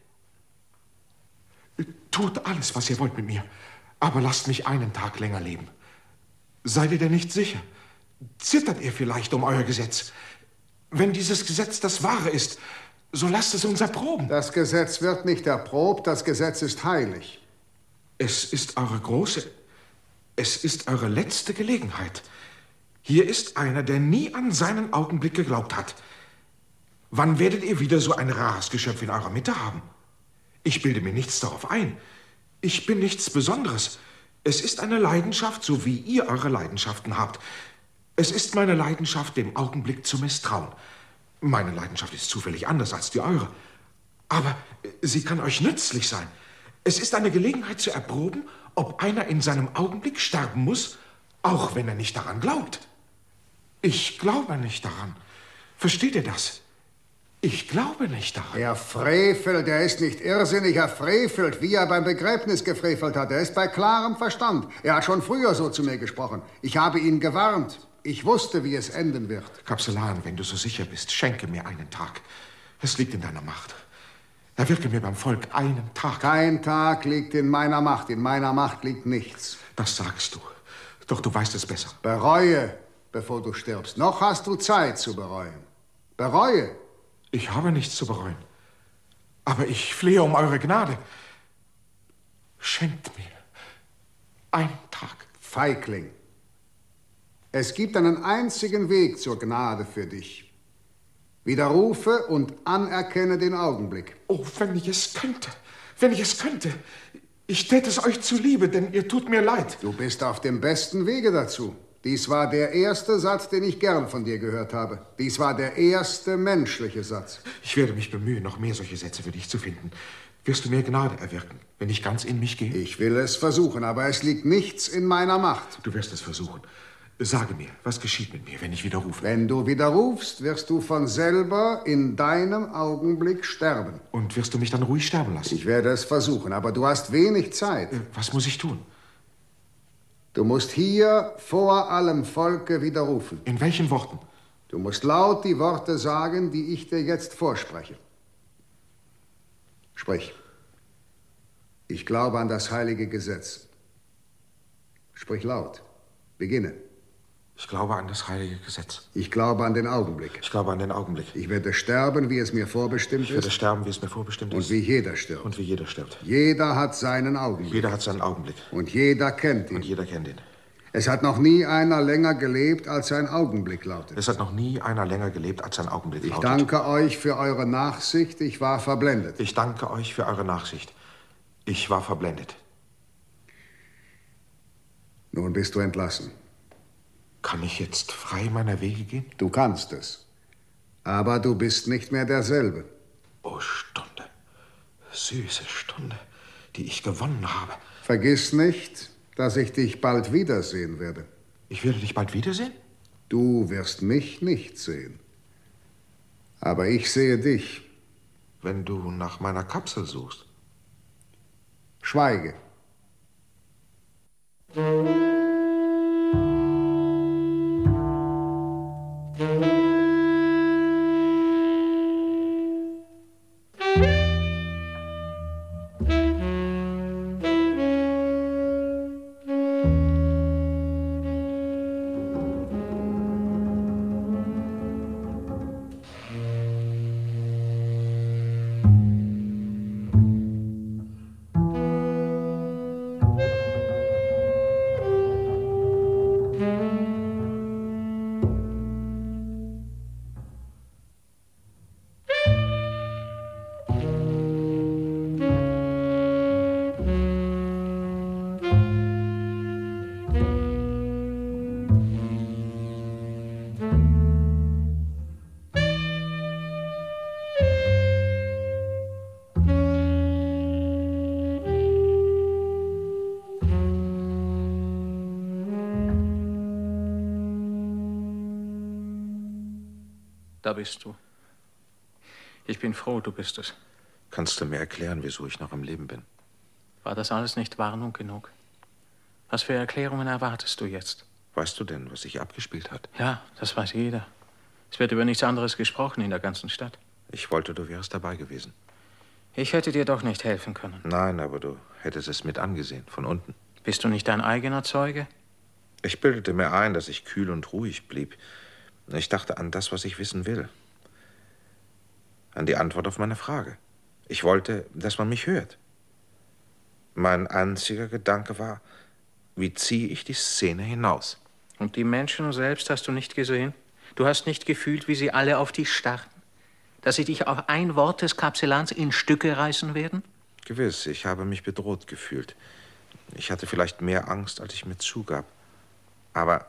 Tut alles, was ihr wollt mit mir. Aber lasst mich einen Tag länger leben. Seid ihr denn nicht sicher? Zittert ihr vielleicht um euer Gesetz? Wenn dieses Gesetz das Wahre ist, so lasst es uns erproben. Das Gesetz wird nicht erprobt, das Gesetz ist heilig. Es ist eure große, es ist eure letzte Gelegenheit. Hier ist einer, der nie an seinen Augenblick geglaubt hat. Wann werdet ihr wieder so ein rares Geschöpf in eurer Mitte haben? Ich bilde mir nichts darauf ein. Ich bin nichts Besonderes. Es ist eine Leidenschaft, so wie ihr eure Leidenschaften habt. Es ist meine Leidenschaft, dem Augenblick zu misstrauen. Meine Leidenschaft ist zufällig anders als die eure. Aber sie kann euch nützlich sein. Es ist eine Gelegenheit zu erproben, ob einer in seinem Augenblick sterben muss, auch wenn er nicht daran glaubt. Ich glaube nicht daran. Versteht ihr das? Ich glaube nicht daran. Er frevelt, er ist nicht irrsinnig, er frevelt, wie er beim Begräbnis gefrevelt hat. Er ist bei klarem Verstand. Er hat schon früher so zu mir gesprochen. Ich habe ihn gewarnt. Ich wusste, wie es enden wird. Kapsellan, wenn du so sicher bist, schenke mir einen Tag. Es liegt in deiner Macht. Erwirke mir beim Volk einen Tag. Kein Tag liegt in meiner Macht. In meiner Macht liegt nichts. Das sagst du. Doch du weißt es besser. Bereue, bevor du stirbst. Noch hast du Zeit zu bereuen. Bereue. Ich habe nichts zu bereuen. Aber ich flehe um eure Gnade. Schenkt mir einen Tag. Feigling. Es gibt einen einzigen Weg zur Gnade für dich. Widerrufe und anerkenne den Augenblick. Oh, wenn ich es könnte. Wenn ich es könnte. Ich täte es euch zuliebe, denn ihr tut mir leid. Du bist auf dem besten Wege dazu. Dies war der erste Satz, den ich gern von dir gehört habe. Dies war der erste menschliche Satz. Ich werde mich bemühen, noch mehr solche Sätze für dich zu finden. Wirst du mir Gnade erwirken, wenn ich ganz in mich gehe? Ich will es versuchen, aber es liegt nichts in meiner Macht. Du wirst es versuchen. Sage mir, was geschieht mit mir, wenn ich widerrufe? Wenn du widerrufst, wirst du von selber in deinem Augenblick sterben. Und wirst du mich dann ruhig sterben lassen? Ich werde es versuchen, aber du hast wenig Zeit. Was muss ich tun? Du musst hier vor allem Volke widerrufen. In welchen Worten? Du musst laut die Worte sagen, die ich dir jetzt vorspreche. Sprich. Ich glaube an das heilige Gesetz. Sprich laut. Beginne. Ich glaube an das heilige Gesetz. Ich glaube an den Augenblick. Ich glaube an den Augenblick. Ich werde sterben, wie es mir vorbestimmt ist. Ich werde sterben, wie es mir vorbestimmt ist. Und wie jeder stirbt. Und wie jeder stirbt. Jeder hat seinen Augenblick. Jeder hat seinen Augenblick. Und jeder kennt ihn. Und jeder kennt ihn. Es hat noch nie einer länger gelebt, als sein Augenblick lautet. Es hat noch nie einer länger gelebt, als sein Augenblick ich lautet. Ich danke euch für eure Nachsicht. Ich war verblendet. Ich danke euch für eure Nachsicht. Ich war verblendet. Nun bist du entlassen. Kann ich jetzt frei meiner Wege gehen? Du kannst es. Aber du bist nicht mehr derselbe. Oh, Stunde. Süße Stunde, die ich gewonnen habe. Vergiss nicht, dass ich dich bald wiedersehen werde. Ich werde dich bald wiedersehen? Du wirst mich nicht sehen. Aber ich sehe dich. Wenn du nach meiner Kapsel suchst. Schweige. Da bist du. Ich bin froh, du bist es. Kannst du mir erklären, wieso ich noch am Leben bin? War das alles nicht Warnung genug? Was für Erklärungen erwartest du jetzt? Weißt du denn, was sich abgespielt hat? Ja, das weiß jeder. Es wird über nichts anderes gesprochen in der ganzen Stadt. Ich wollte, du wärst dabei gewesen. Ich hätte dir doch nicht helfen können. Nein, aber du hättest es mit angesehen, von unten. Bist du nicht dein eigener Zeuge? Ich bildete mir ein, dass ich kühl und ruhig blieb. Ich dachte an das, was ich wissen will. An die Antwort auf meine Frage. Ich wollte, dass man mich hört. Mein einziger Gedanke war, wie ziehe ich die Szene hinaus? Und die Menschen selbst hast du nicht gesehen? Du hast nicht gefühlt, wie sie alle auf dich starren? Dass sie dich auf ein Wort des Kapzellans in Stücke reißen werden? Gewiss, ich habe mich bedroht gefühlt. Ich hatte vielleicht mehr Angst, als ich mir zugab. Aber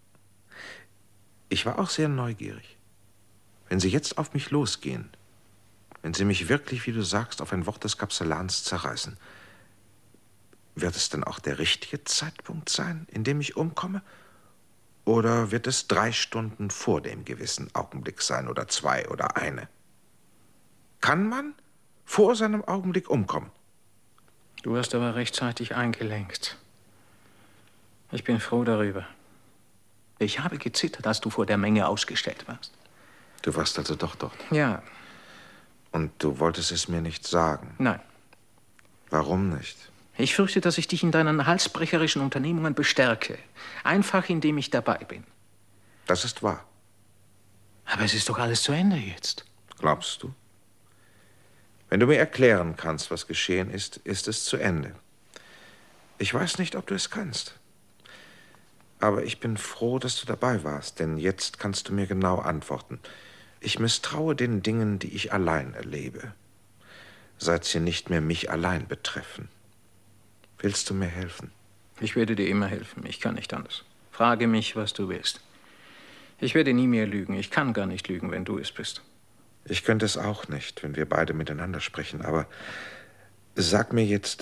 ich war auch sehr neugierig. Wenn Sie jetzt auf mich losgehen, wenn Sie mich wirklich, wie du sagst, auf ein Wort des Kapzellans zerreißen, wird es dann auch der richtige Zeitpunkt sein, in dem ich umkomme? Oder wird es drei Stunden vor dem gewissen Augenblick sein oder zwei oder eine? Kann man vor seinem Augenblick umkommen? Du hast aber rechtzeitig eingelenkt. Ich bin froh darüber. Ich habe gezittert, als du vor der Menge ausgestellt warst. Du warst also doch dort? Ja. Und du wolltest es mir nicht sagen? Nein. Warum nicht? Ich fürchte, dass ich dich in deinen halsbrecherischen Unternehmungen bestärke. Einfach, indem ich dabei bin. Das ist wahr. Aber es ist doch alles zu Ende jetzt. Glaubst du? Wenn du mir erklären kannst, was geschehen ist, ist es zu Ende. Ich weiß nicht, ob du es kannst. Aber ich bin froh, dass du dabei warst, denn jetzt kannst du mir genau antworten. Ich misstraue den Dingen, die ich allein erlebe, seit sie nicht mehr mich allein betreffen. Willst du mir helfen? Ich werde dir immer helfen. Ich kann nicht anders. Frage mich, was du willst. Ich werde nie mehr lügen. Ich kann gar nicht lügen, wenn du es bist. Ich könnte es auch nicht, wenn wir beide miteinander sprechen, aber Sag mir jetzt,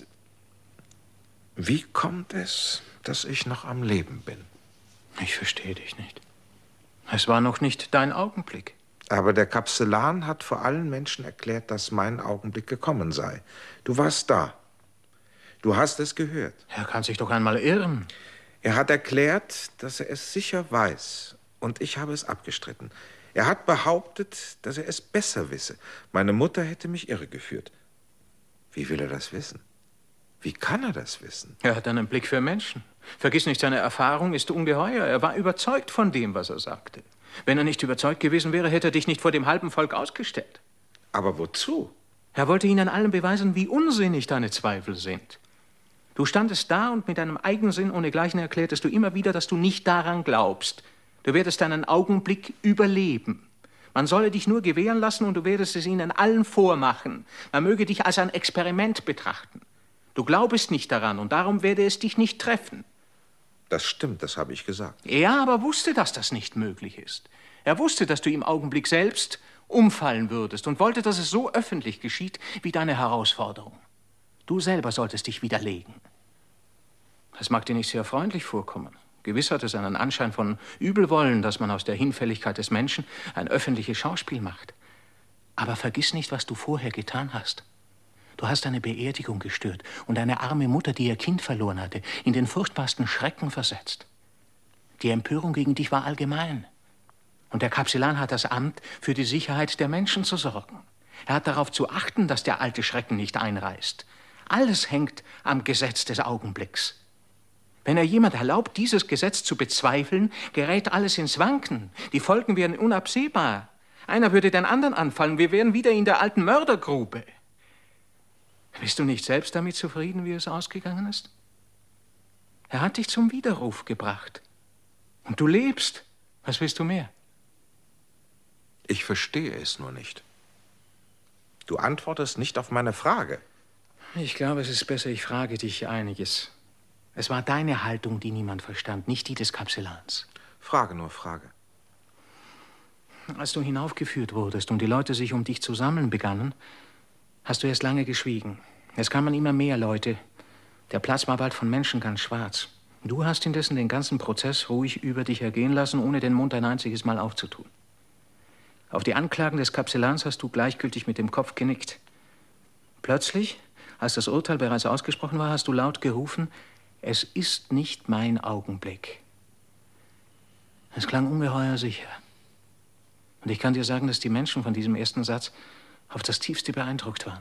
wie kommt es, dass ich noch am Leben bin? Ich verstehe dich nicht. Es war noch nicht dein Augenblick. Aber der Kapsellan hat vor allen Menschen erklärt, dass mein Augenblick gekommen sei. Du warst da. Du hast es gehört. Er kann sich doch einmal irren. Er hat erklärt, dass er es sicher weiß. Und ich habe es abgestritten. Er hat behauptet, dass er es besser wisse. Meine Mutter hätte mich irregeführt. Wie will er das wissen? Wie kann er das wissen? Er hat einen Blick für Menschen. Vergiss nicht, seine Erfahrung ist ungeheuer. Er war überzeugt von dem, was er sagte. Wenn er nicht überzeugt gewesen wäre, hätte er dich nicht vor dem halben Volk ausgestellt. Aber wozu? Er wollte ihnen allen beweisen, wie unsinnig deine Zweifel sind. Du standest da und mit deinem Eigensinn ohnegleichen erklärtest du immer wieder, dass du nicht daran glaubst. Du werdest deinen Augenblick überleben. Man solle dich nur gewähren lassen und du werdest es ihnen allen vormachen. Man möge dich als ein Experiment betrachten. Du glaubst nicht daran und darum werde es dich nicht treffen. Das stimmt, das habe ich gesagt. Er aber wusste, dass das nicht möglich ist. Er wusste, dass du im Augenblick selbst umfallen würdest und wollte, dass es so öffentlich geschieht wie deine Herausforderung. Du selber solltest dich widerlegen. Das mag dir nicht sehr freundlich vorkommen. Gewiss hat es einen Anschein von Übelwollen, dass man aus der Hinfälligkeit des Menschen ein öffentliches Schauspiel macht. Aber vergiss nicht, was du vorher getan hast. Du hast eine Beerdigung gestört und eine arme Mutter, die ihr Kind verloren hatte, in den furchtbarsten Schrecken versetzt. Die Empörung gegen dich war allgemein. Und der Kapsellan hat das Amt, für die Sicherheit der Menschen zu sorgen. Er hat darauf zu achten, dass der alte Schrecken nicht einreißt. Alles hängt am Gesetz des Augenblicks. Wenn er jemand erlaubt, dieses Gesetz zu bezweifeln, gerät alles ins Wanken. Die Folgen wären unabsehbar. Einer würde den anderen anfallen. Wir wären wieder in der alten Mördergrube. Bist du nicht selbst damit zufrieden, wie es ausgegangen ist? Er hat dich zum Widerruf gebracht. Und du lebst. Was willst du mehr? Ich verstehe es nur nicht. Du antwortest nicht auf meine Frage. Ich glaube, es ist besser, ich frage dich einiges. Es war deine Haltung, die niemand verstand, nicht die des Kapsellans. Frage nur, Frage. Als du hinaufgeführt wurdest und die Leute sich um dich zu sammeln begannen, hast du erst lange geschwiegen. Es kamen immer mehr Leute. Der Platz war bald von Menschen ganz schwarz. Du hast indessen den ganzen Prozess ruhig über dich ergehen lassen, ohne den Mund ein einziges Mal aufzutun. Auf die Anklagen des Kapsellans hast du gleichgültig mit dem Kopf genickt. Plötzlich, als das Urteil bereits ausgesprochen war, hast du laut gerufen, es ist nicht mein Augenblick. Es klang ungeheuer sicher. Und ich kann dir sagen, dass die Menschen von diesem ersten Satz auf das Tiefste beeindruckt waren.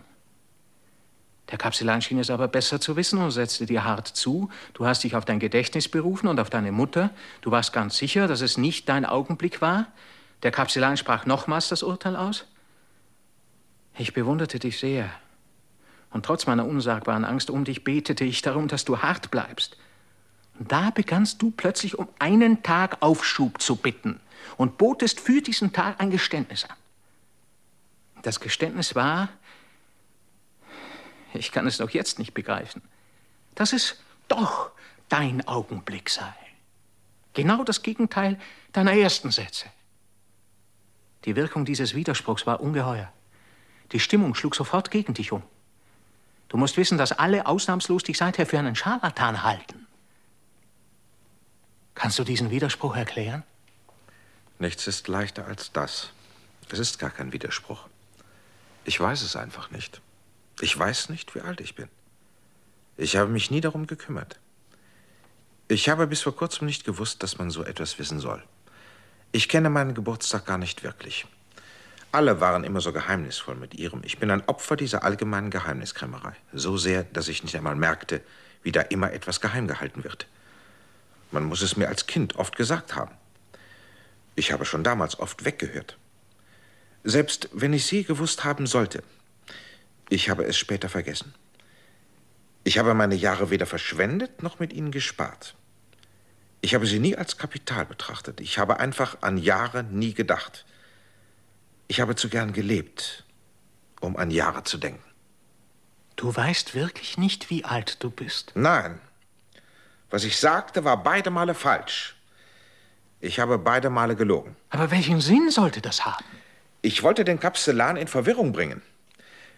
Der Kapsellan schien es aber besser zu wissen und setzte dir hart zu. Du hast dich auf dein Gedächtnis berufen und auf deine Mutter. Du warst ganz sicher, dass es nicht dein Augenblick war. Der Kapsellan sprach nochmals das Urteil aus. Ich bewunderte dich sehr. Und trotz meiner unsagbaren Angst um dich betete ich darum, dass du hart bleibst. Und da begannst du plötzlich um einen Tag Aufschub zu bitten und botest für diesen Tag ein Geständnis an. Das Geständnis war, ich kann es noch jetzt nicht begreifen, dass es doch dein Augenblick sei. Genau das Gegenteil deiner ersten Sätze. Die Wirkung dieses Widerspruchs war ungeheuer. Die Stimmung schlug sofort gegen dich um. Du musst wissen, dass alle ausnahmslos dich seither für einen Scharlatan halten. Kannst du diesen Widerspruch erklären? Nichts ist leichter als das. Es ist gar kein Widerspruch. Ich weiß es einfach nicht. Ich weiß nicht, wie alt ich bin. Ich habe mich nie darum gekümmert. Ich habe bis vor kurzem nicht gewusst, dass man so etwas wissen soll. Ich kenne meinen Geburtstag gar nicht wirklich. Alle waren immer so geheimnisvoll mit ihrem. Ich bin ein Opfer dieser allgemeinen Geheimniskrämerei. So sehr, dass ich nicht einmal merkte, wie da immer etwas geheim gehalten wird. Man muss es mir als Kind oft gesagt haben. Ich habe schon damals oft weggehört. Selbst wenn ich sie gewusst haben sollte, ich habe es später vergessen. Ich habe meine Jahre weder verschwendet noch mit ihnen gespart. Ich habe sie nie als Kapital betrachtet. Ich habe einfach an Jahre nie gedacht. Ich habe zu gern gelebt, um an Jahre zu denken. Du weißt wirklich nicht, wie alt du bist? Nein. Was ich sagte, war beide Male falsch. Ich habe beide Male gelogen. Aber welchen Sinn sollte das haben? Ich wollte den Kapsellan in Verwirrung bringen.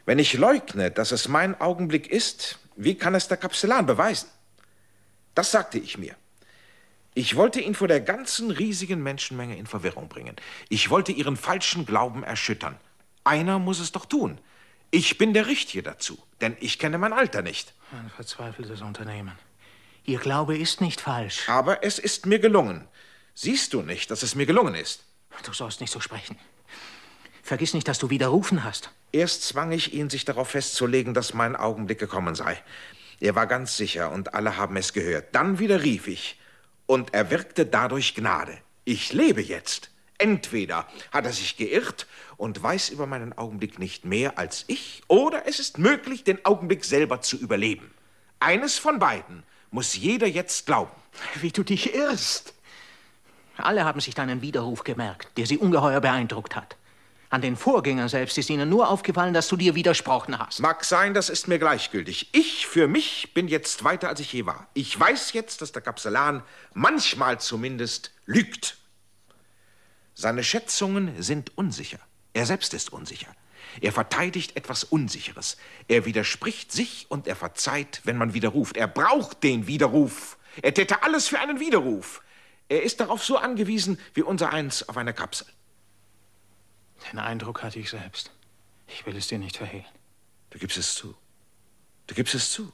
Wenn ich leugne, dass es mein Augenblick ist, wie kann es der Kapzellan beweisen? Das sagte ich mir. Ich wollte ihn vor der ganzen riesigen Menschenmenge in Verwirrung bringen. Ich wollte ihren falschen Glauben erschüttern. Einer muss es doch tun. Ich bin der Richtige dazu, denn ich kenne mein Alter nicht. Ein verzweifeltes Unternehmen. Ihr Glaube ist nicht falsch. Aber es ist mir gelungen. Siehst du nicht, dass es mir gelungen ist? Du sollst nicht so sprechen. Vergiss nicht, dass du widerrufen hast. Erst zwang ich ihn, sich darauf festzulegen, dass mein Augenblick gekommen sei. Er war ganz sicher und alle haben es gehört. Dann widerrief ich und er wirkte dadurch Gnade. Ich lebe jetzt. Entweder hat er sich geirrt und weiß über meinen Augenblick nicht mehr als ich, oder es ist möglich, den Augenblick selber zu überleben. Eines von beiden muss jeder jetzt glauben. Wie du dich irrst. Alle haben sich deinen Widerruf gemerkt, der sie ungeheuer beeindruckt hat. An den Vorgängern selbst ist ihnen nur aufgefallen, dass du dir widersprochen hast. Mag sein, das ist mir gleichgültig. Ich für mich bin jetzt weiter, als ich je war. Ich weiß jetzt, dass der Kapzellan manchmal zumindest lügt. Seine Schätzungen sind unsicher. Er selbst ist unsicher. Er verteidigt etwas Unsicheres. Er widerspricht sich und er verzeiht, wenn man widerruft. Er braucht den Widerruf. Er täte alles für einen Widerruf. Er ist darauf so angewiesen wie unser Eins auf eine Kapsel. Den Eindruck hatte ich selbst. Ich will es dir nicht verhehlen. Du gibst es zu. Du gibst es zu.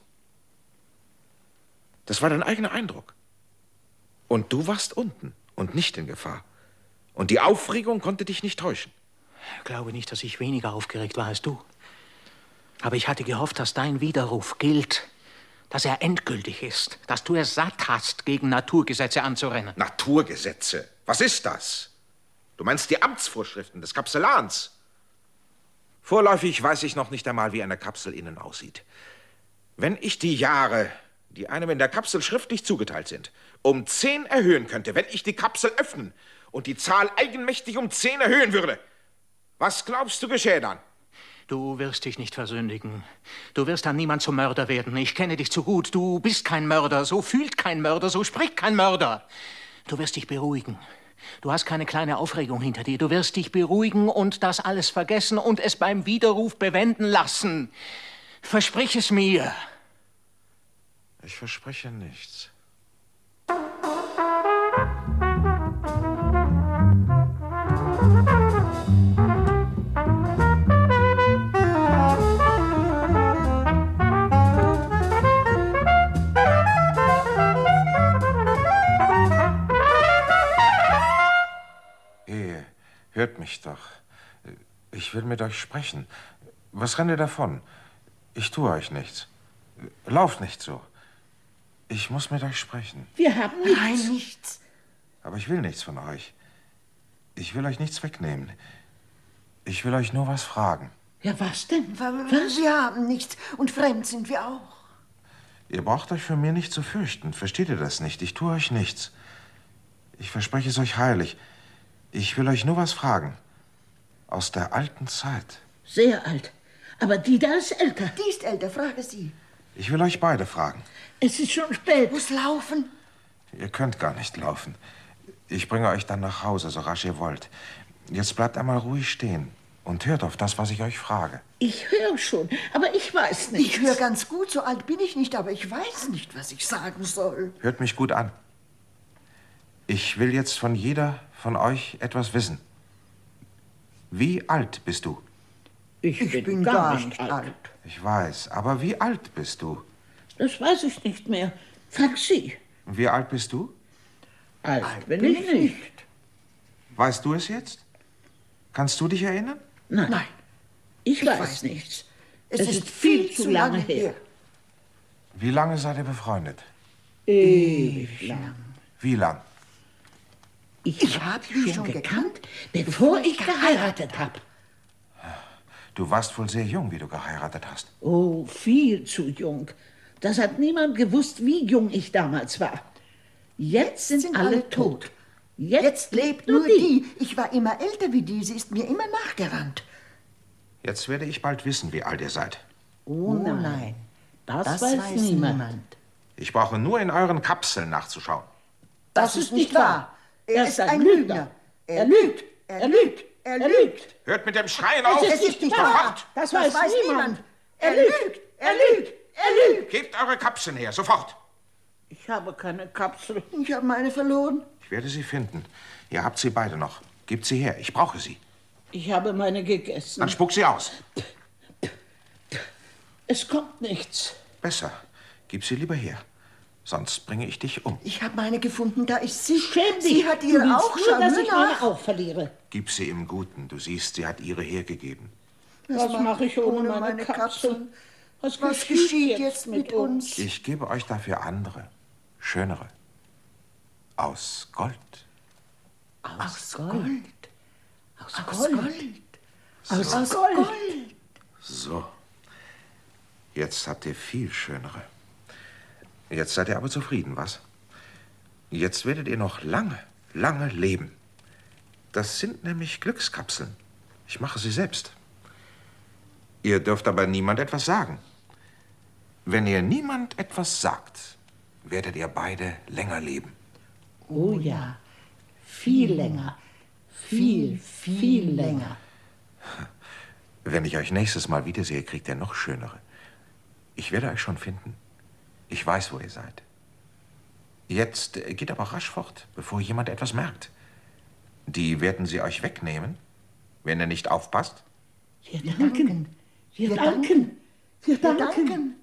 Das war dein eigener Eindruck. Und du warst unten und nicht in Gefahr. Und die Aufregung konnte dich nicht täuschen. Ich glaube nicht, dass ich weniger aufgeregt war als du. Aber ich hatte gehofft, dass dein Widerruf gilt, dass er endgültig ist, dass du es satt hast, gegen Naturgesetze anzurennen. Naturgesetze? Was ist das? Du meinst die Amtsvorschriften des Kapzellans? Vorläufig weiß ich noch nicht einmal, wie eine Kapsel innen aussieht. Wenn ich die Jahre, die einem in der Kapsel schriftlich zugeteilt sind, um zehn erhöhen könnte, wenn ich die Kapsel öffnen und die Zahl eigenmächtig um zehn erhöhen würde, was glaubst du, geschähe dann? Du wirst dich nicht versündigen. Du wirst dann niemand zum Mörder werden. Ich kenne dich zu gut. Du bist kein Mörder. So fühlt kein Mörder. So spricht kein Mörder. Du wirst dich beruhigen. Du hast keine kleine Aufregung hinter dir. Du wirst dich beruhigen und das alles vergessen und es beim Widerruf bewenden lassen. Versprich es mir. Ich verspreche nichts. Hört mich doch. Ich will mit euch sprechen. Was rennt ihr davon? Ich tue euch nichts. Lauft nicht so. Ich muss mit euch sprechen. Wir haben nichts. Nein, nichts. Aber ich will nichts von euch. Ich will euch nichts wegnehmen. Ich will euch nur was fragen. Ja, was denn? Was? Wir haben nichts. Und fremd sind wir auch. Ihr braucht euch für mir nicht zu fürchten. Versteht ihr das nicht? Ich tue euch nichts. Ich verspreche es euch heilig. Ich will euch nur was fragen. Aus der alten Zeit. Sehr alt. Aber die da ist älter. Die ist älter, frage sie. Ich will euch beide fragen. Es ist schon spät. Muss laufen. Ihr könnt gar nicht laufen. Ich bringe euch dann nach Hause, so rasch ihr wollt. Jetzt bleibt einmal ruhig stehen und hört auf das, was ich euch frage. Ich höre schon, aber ich weiß nicht. Ich höre ganz gut, so alt bin ich nicht, aber ich weiß nicht, was ich sagen soll. Hört mich gut an. Ich will jetzt von jeder von euch etwas wissen. Wie alt bist du? Ich, ich bin, bin gar nicht alt. alt. Ich weiß, aber wie alt bist du? Das weiß ich nicht mehr. Frag sie. Wie alt bist du? Alt, alt bin ich nicht. Weißt du es jetzt? Kannst du dich erinnern? Nein. Nein. Ich, ich weiß, weiß nichts. Es, es ist viel zu lange her. her. Wie lange seid ihr befreundet? Ewig lang. Wie lang? Ich, ich habe ihn schon gekannt, bevor ich geheiratet habe. Du warst wohl sehr jung, wie du geheiratet hast. Oh, viel zu jung. Das hat niemand gewusst, wie jung ich damals war. Jetzt sind, sind alle tot. Jetzt, Jetzt lebt nur die. Ich war immer älter wie die. Sie ist mir immer nachgerannt. Jetzt werde ich bald wissen, wie alt ihr seid. Oh nein, das, das weiß, weiß niemand. niemand. Ich brauche nur in euren Kapseln nachzuschauen. Das, das ist nicht wahr. Er ist ein Lügner. Er lügt. Er lügt. Er lügt. Hört mit dem Schreien auf! Es ist nicht wahr. Das weiß niemand. Er lügt. Er lügt. Er lügt. Gebt eure Kapseln her, sofort! Ich habe keine Kapsel. Ich habe meine verloren. Ich werde sie finden. Ihr habt sie beide noch. Gebt sie her, ich brauche sie. Ich habe meine gegessen. Dann spuck sie aus. Es kommt nichts. Besser. Gib sie lieber her. Sonst bringe ich dich um. Ich habe meine gefunden, da ist sie. Schäm dich. Sie hat ihre Du willst auch nur, schon. dass ich nach. meine auch verliere. Gib sie im Guten. Du siehst, sie hat ihre hergegeben. Was mache ich ohne meine, meine Kapsel? Was, Was geschieht jetzt mit uns? Ich gebe euch dafür andere, schönere. Aus Gold. Aus Gold. Aus Aus Gold. Gold. Aus, Aus Gold. Gold. So. Jetzt habt ihr viel schönere. Jetzt seid ihr aber zufrieden, was? Jetzt werdet ihr noch lange, lange leben. Das sind nämlich Glückskapseln. Ich mache sie selbst. Ihr dürft aber niemand etwas sagen. Wenn ihr niemand etwas sagt, werdet ihr beide länger leben. Oh ja, viel länger. Viel, viel länger. Wenn ich euch nächstes Mal wiedersehe, kriegt ihr noch schönere. Ich werde euch schon finden. Ich weiß, wo ihr seid. Jetzt geht aber rasch fort, bevor jemand etwas merkt. Die werden sie euch wegnehmen, wenn ihr nicht aufpasst. Wir danken. Wir danken. Wir danken.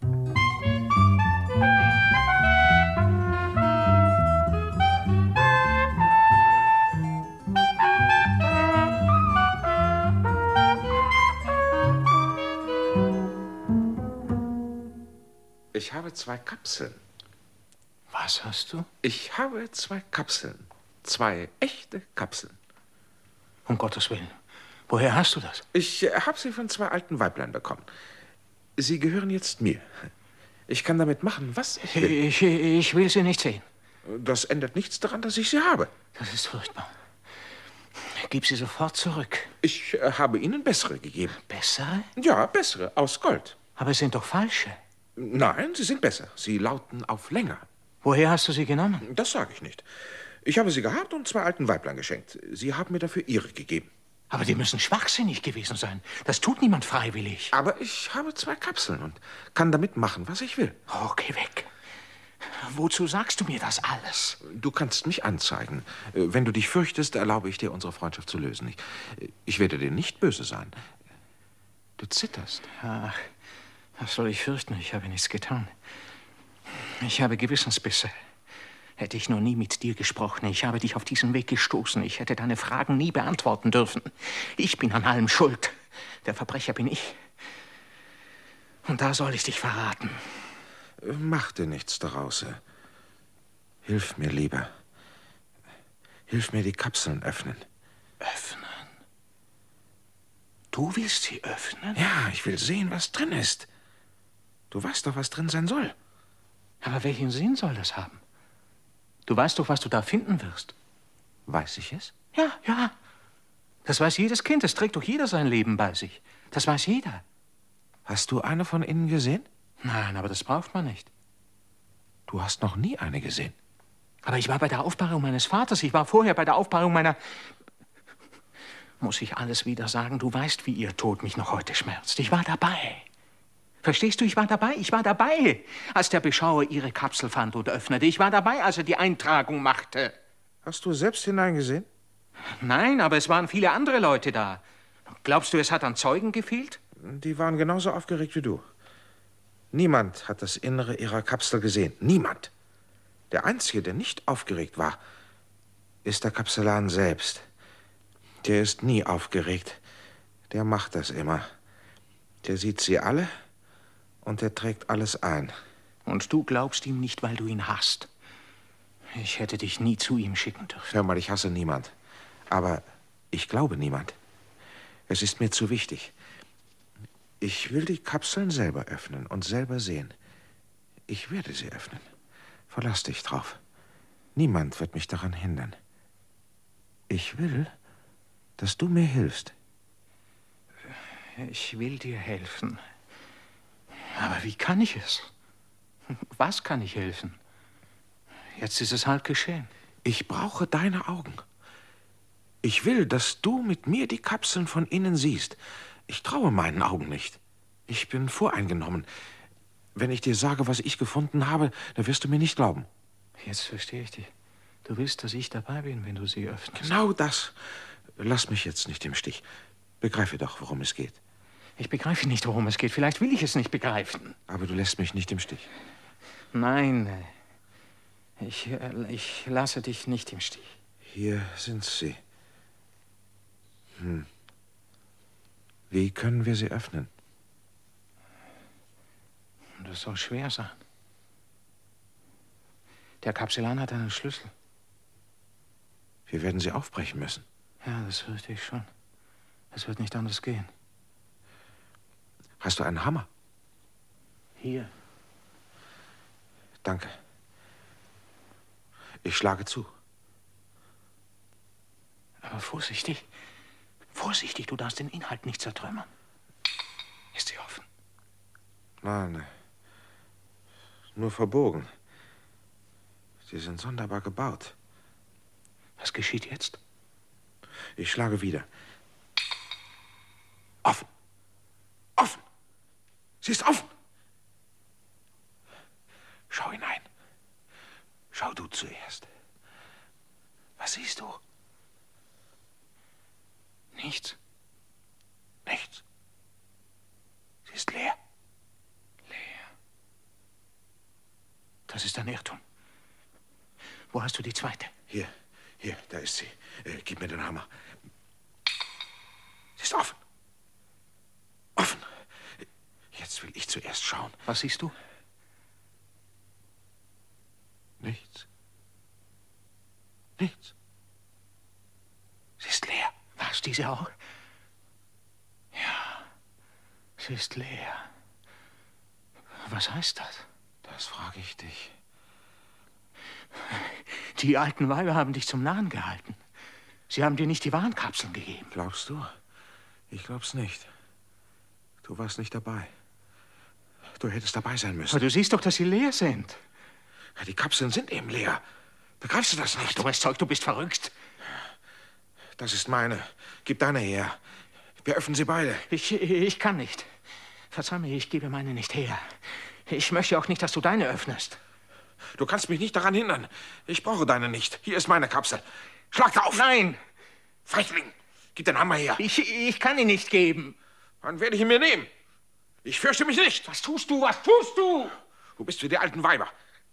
Ich habe zwei Kapseln. Was hast du? Ich habe zwei Kapseln. Zwei echte Kapseln. Um Gottes Willen. Woher hast du das? Ich äh, habe sie von zwei alten Weiblein bekommen. Sie gehören jetzt mir. Ich kann damit machen, was ich will. Ich, ich will sie nicht sehen. Das ändert nichts daran, dass ich sie habe. Das ist furchtbar. Gib sie sofort zurück. Ich äh, habe Ihnen bessere gegeben. Bessere? Ja, bessere, aus Gold. Aber es sind doch falsche. Nein, sie sind besser. Sie lauten auf länger. Woher hast du sie genommen? Das sage ich nicht. Ich habe sie gehabt und zwei alten Weiblein geschenkt. Sie haben mir dafür ihre gegeben. Aber die müssen schwachsinnig gewesen sein. Das tut niemand freiwillig. Aber ich habe zwei Kapseln und kann damit machen, was ich will. Oh, geh weg. Wozu sagst du mir das alles? Du kannst mich anzeigen. Wenn du dich fürchtest, erlaube ich dir, unsere Freundschaft zu lösen. Ich, ich werde dir nicht böse sein. Du zitterst. Ach, was soll ich fürchten? Ich habe nichts getan. Ich habe Gewissensbisse. Hätte ich nur nie mit dir gesprochen. Ich habe dich auf diesen Weg gestoßen. Ich hätte deine Fragen nie beantworten dürfen. Ich bin an allem schuld. Der Verbrecher bin ich. Und da soll ich dich verraten. Mach dir nichts daraus. Hilf mir lieber. Hilf mir die Kapseln öffnen. Öffnen? Du willst sie öffnen? Ja, ich will sehen, was drin ist. Du weißt doch, was drin sein soll. Aber welchen Sinn soll das haben? Du weißt doch, was du da finden wirst. Weiß ich es? Ja, ja. Das weiß jedes Kind. Das trägt doch jeder sein Leben bei sich. Das weiß jeder. Hast du eine von innen gesehen? Nein, aber das braucht man nicht. Du hast noch nie eine gesehen. Aber ich war bei der Aufbahrung meines Vaters. Ich war vorher bei der Aufbahrung meiner... Muss ich alles wieder sagen? Du weißt, wie ihr Tod mich noch heute schmerzt. Ich war dabei. Verstehst du, ich war dabei. Ich war dabei, als der Beschauer ihre Kapsel fand und öffnete. Ich war dabei, als er die Eintragung machte. Hast du selbst hineingesehen? Nein, aber es waren viele andere Leute da. Glaubst du, es hat an Zeugen gefehlt? Die waren genauso aufgeregt wie du. Niemand hat das Innere ihrer Kapsel gesehen. Niemand. Der Einzige, der nicht aufgeregt war, ist der Kapsellan selbst. Der ist nie aufgeregt. Der macht das immer. Der sieht sie alle und der trägt alles ein. Und du glaubst ihm nicht, weil du ihn hasst. Ich hätte dich nie zu ihm schicken dürfen. Hör mal, ich hasse niemand. Aber ich glaube niemand. Es ist mir zu wichtig. Ich will die Kapseln selber öffnen und selber sehen. Ich werde sie öffnen. Verlass dich drauf. Niemand wird mich daran hindern. Ich will, dass du mir hilfst. Ich will dir helfen. Aber wie kann ich es? Was kann ich helfen? Jetzt ist es halt geschehen. Ich brauche deine Augen. Ich will, dass du mit mir die Kapseln von innen siehst. Ich traue meinen Augen nicht. Ich bin voreingenommen. Wenn ich dir sage, was ich gefunden habe, dann wirst du mir nicht glauben. Jetzt verstehe ich dich. Du willst, dass ich dabei bin, wenn du sie öffnest. Genau das. Lass mich jetzt nicht im Stich. Begreife doch, worum es geht. Ich begreife nicht, worum es geht. Vielleicht will ich es nicht begreifen. Aber du lässt mich nicht im Stich. Nein, ich, ich lasse dich nicht im Stich. Hier sind sie. Hm. Wie können wir sie öffnen? Das soll schwer sein. Der Kapsellan hat einen Schlüssel. Wir werden sie aufbrechen müssen. Ja, das fürchte ich schon. Es wird nicht anders gehen. Hast du einen Hammer? Hier. Danke. Ich schlage zu. Aber vorsichtig. Vorsichtig, du darfst den Inhalt nicht zertrümmern. Ist sie offen? Nein, nur verbogen. Sie sind sonderbar gebaut. Was geschieht jetzt? Ich schlage wieder. Offen. Offen. Sie ist offen. Schau hinein. Schau du zuerst. Was siehst du? Nichts. Nichts. Sie ist leer. Leer. Das ist ein Irrtum. Wo hast du die zweite? Hier, hier, da ist sie. Äh, gib mir den Hammer. Sie ist offen. Offen. Jetzt will ich zuerst schauen. Was siehst du? Nichts. Nichts. Sie ist leer. Was, diese auch? Ja, sie ist leer. Was heißt das? Das frage ich dich. Die alten Weiber haben dich zum Narren gehalten. Sie haben dir nicht die Warenkapseln gegeben. Glaubst du? Ich glaub's nicht. Du warst nicht dabei. Du hättest dabei sein müssen. Aber du siehst doch, dass sie leer sind. Die Kapseln sind eben leer. Begreifst du das nicht? Ach, dummes Zeug, du bist verrückt. Das ist meine. Gib deine her. Wir öffnen sie beide. Ich, ich kann nicht. Verzeih mir, ich gebe meine nicht her. Ich möchte auch nicht, dass du deine öffnest. Du kannst mich nicht daran hindern. Ich brauche deine nicht. Hier ist meine Kapsel. Schlag auf! Nein! Feigling, gib den Hammer her. Ich, ich kann ihn nicht geben. Dann werde ich ihn mir nehmen. Ich fürchte mich nicht. Was tust du? Was tust du? Du bist wie die alten Weiber.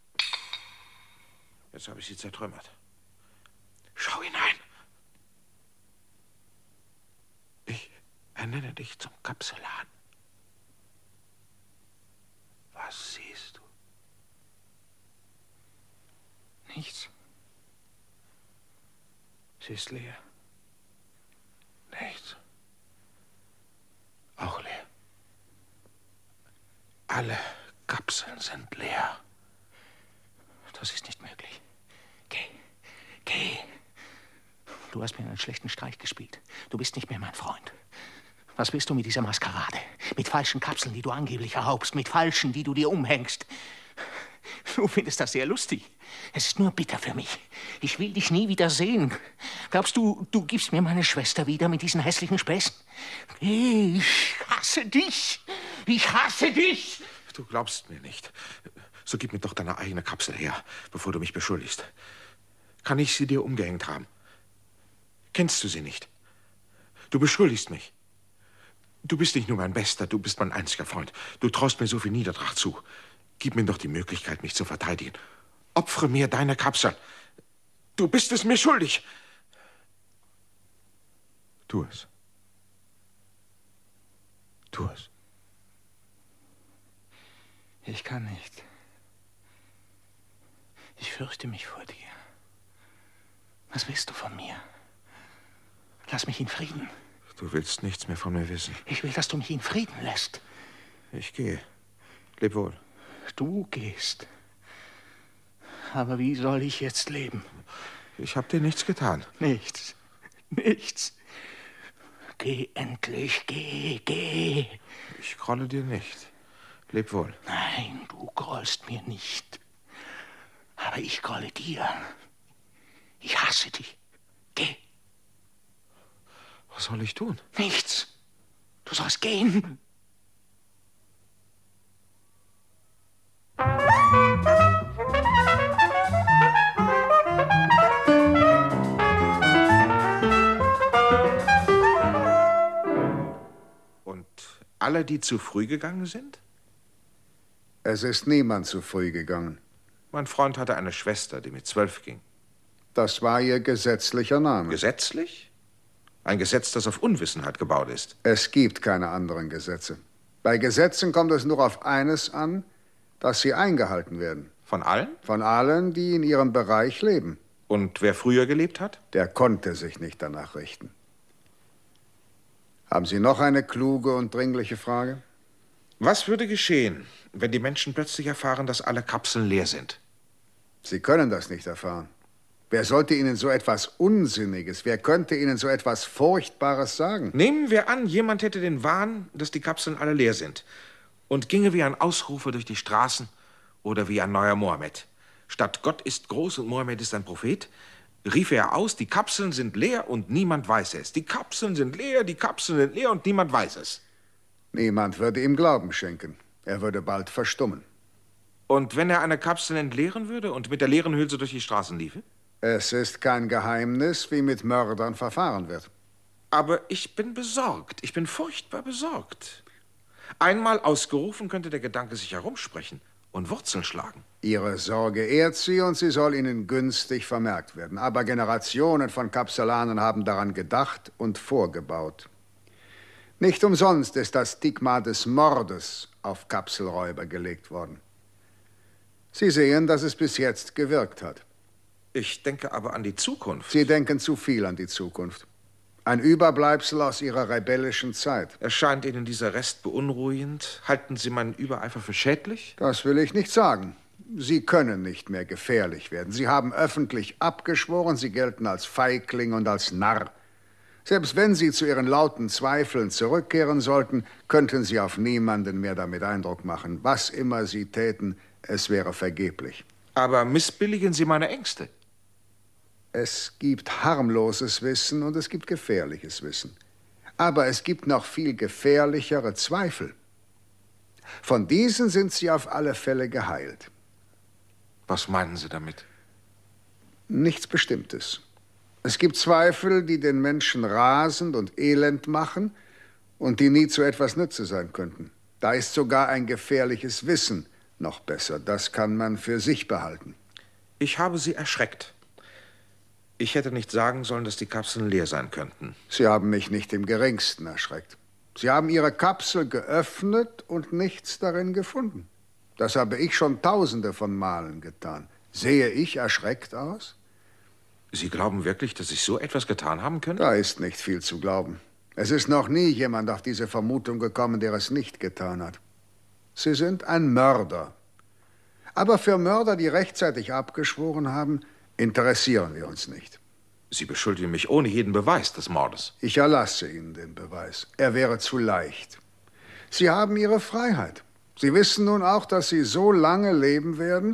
Jetzt habe ich sie zertrümmert. Schau hinein. Ich ernenne dich zum Kapsellan. Was siehst du? Nichts. Sie ist leer. Nichts. Auch leer. Alle Kapseln sind leer. Das ist nicht möglich. Geh. Geh. Du hast mir einen schlechten Streich gespielt. Du bist nicht mehr mein Freund. Was willst du mit dieser Maskerade? Mit falschen Kapseln, die du angeblich erhaubst. Mit falschen, die du dir umhängst. Du findest das sehr lustig. Es ist nur bitter für mich. Ich will dich nie wieder sehen. Glaubst du, du gibst mir meine Schwester wieder mit diesen hässlichen Späßen? Ich hasse dich. Ich hasse dich. Du glaubst mir nicht. So gib mir doch deine eigene Kapsel her, bevor du mich beschuldigst. Kann ich sie dir umgehängt haben? Kennst du sie nicht? Du beschuldigst mich. Du bist nicht nur mein Bester, du bist mein einziger Freund. Du traust mir so viel Niedertracht zu. Gib mir doch die Möglichkeit, mich zu verteidigen. Opfere mir deine Kapsel. Du bist es mir schuldig. Tu es. Tu es. Ich kann nicht. Ich fürchte mich vor dir. Was willst du von mir? Lass mich in Frieden. Du willst nichts mehr von mir wissen. Ich will, dass du mich in Frieden lässt. Ich gehe. Leb wohl. Du gehst. Aber wie soll ich jetzt leben? Ich habe dir nichts getan. Nichts. Nichts. Geh endlich, geh, geh. Ich grolle dir nicht. Leb wohl. Nein, du grollst mir nicht. Aber ich grolle dir. Ich hasse dich. Geh. Was soll ich tun? Nichts. Du sollst gehen. Und alle, die zu früh gegangen sind? Es ist niemand zu früh gegangen. Mein Freund hatte eine Schwester, die mit zwölf ging. Das war ihr gesetzlicher Name. Gesetzlich? Ein Gesetz, das auf Unwissenheit gebaut ist. Es gibt keine anderen Gesetze. Bei Gesetzen kommt es nur auf eines an, dass sie eingehalten werden. Von allen? Von allen, die in ihrem Bereich leben. Und wer früher gelebt hat? Der konnte sich nicht danach richten. Haben Sie noch eine kluge und dringliche Frage? Was würde geschehen, wenn die Menschen plötzlich erfahren, dass alle Kapseln leer sind? Sie können das nicht erfahren. Wer sollte Ihnen so etwas Unsinniges, wer könnte Ihnen so etwas Furchtbares sagen? Nehmen wir an, jemand hätte den Wahn, dass die Kapseln alle leer sind und ginge wie ein Ausrufer durch die Straßen oder wie ein neuer Mohammed. Statt Gott ist groß und Mohammed ist ein Prophet, rief er aus, die Kapseln sind leer und niemand weiß es. Die Kapseln sind leer, die Kapseln sind leer und niemand weiß es. Niemand würde ihm Glauben schenken. Er würde bald verstummen. Und wenn er eine Kapsel entleeren würde und mit der leeren Hülse durch die Straßen liefe? Es ist kein Geheimnis, wie mit Mördern verfahren wird. Aber ich bin besorgt. Ich bin furchtbar besorgt. Einmal ausgerufen, könnte der Gedanke sich herumsprechen und Wurzeln schlagen. Ihre Sorge ehrt Sie und sie soll Ihnen günstig vermerkt werden. Aber Generationen von Kapselanen haben daran gedacht und vorgebaut. Nicht umsonst ist das Stigma des Mordes auf Kapselräuber gelegt worden. Sie sehen, dass es bis jetzt gewirkt hat. Ich denke aber an die Zukunft. Sie denken zu viel an die Zukunft. Ein Überbleibsel aus Ihrer rebellischen Zeit. Erscheint Ihnen dieser Rest beunruhigend? Halten Sie meinen Übereifer für schädlich? Das will ich nicht sagen. Sie können nicht mehr gefährlich werden. Sie haben öffentlich abgeschworen, Sie gelten als Feigling und als Narr. Selbst wenn Sie zu Ihren lauten Zweifeln zurückkehren sollten, könnten Sie auf niemanden mehr damit Eindruck machen. Was immer Sie täten, es wäre vergeblich. Aber missbilligen Sie meine Ängste? Es gibt harmloses Wissen und es gibt gefährliches Wissen. Aber es gibt noch viel gefährlichere Zweifel. Von diesen sind Sie auf alle Fälle geheilt. Was meinen Sie damit? Nichts Bestimmtes. Es gibt Zweifel, die den Menschen rasend und elend machen und die nie zu etwas Nütze sein könnten. Da ist sogar ein gefährliches Wissen noch besser. Das kann man für sich behalten. Ich habe Sie erschreckt. Ich hätte nicht sagen sollen, dass die Kapseln leer sein könnten. Sie haben mich nicht im Geringsten erschreckt. Sie haben Ihre Kapsel geöffnet und nichts darin gefunden. Das habe ich schon tausende von Malen getan. Sehe ich erschreckt aus? Sie glauben wirklich, dass ich so etwas getan haben könnte? Da ist nicht viel zu glauben. Es ist noch nie jemand auf diese Vermutung gekommen, der es nicht getan hat. Sie sind ein Mörder. Aber für Mörder, die rechtzeitig abgeschworen haben, interessieren wir uns nicht. Sie beschuldigen mich ohne jeden Beweis des Mordes. Ich erlasse Ihnen den Beweis. Er wäre zu leicht. Sie haben Ihre Freiheit. Sie wissen nun auch, dass Sie so lange leben werden,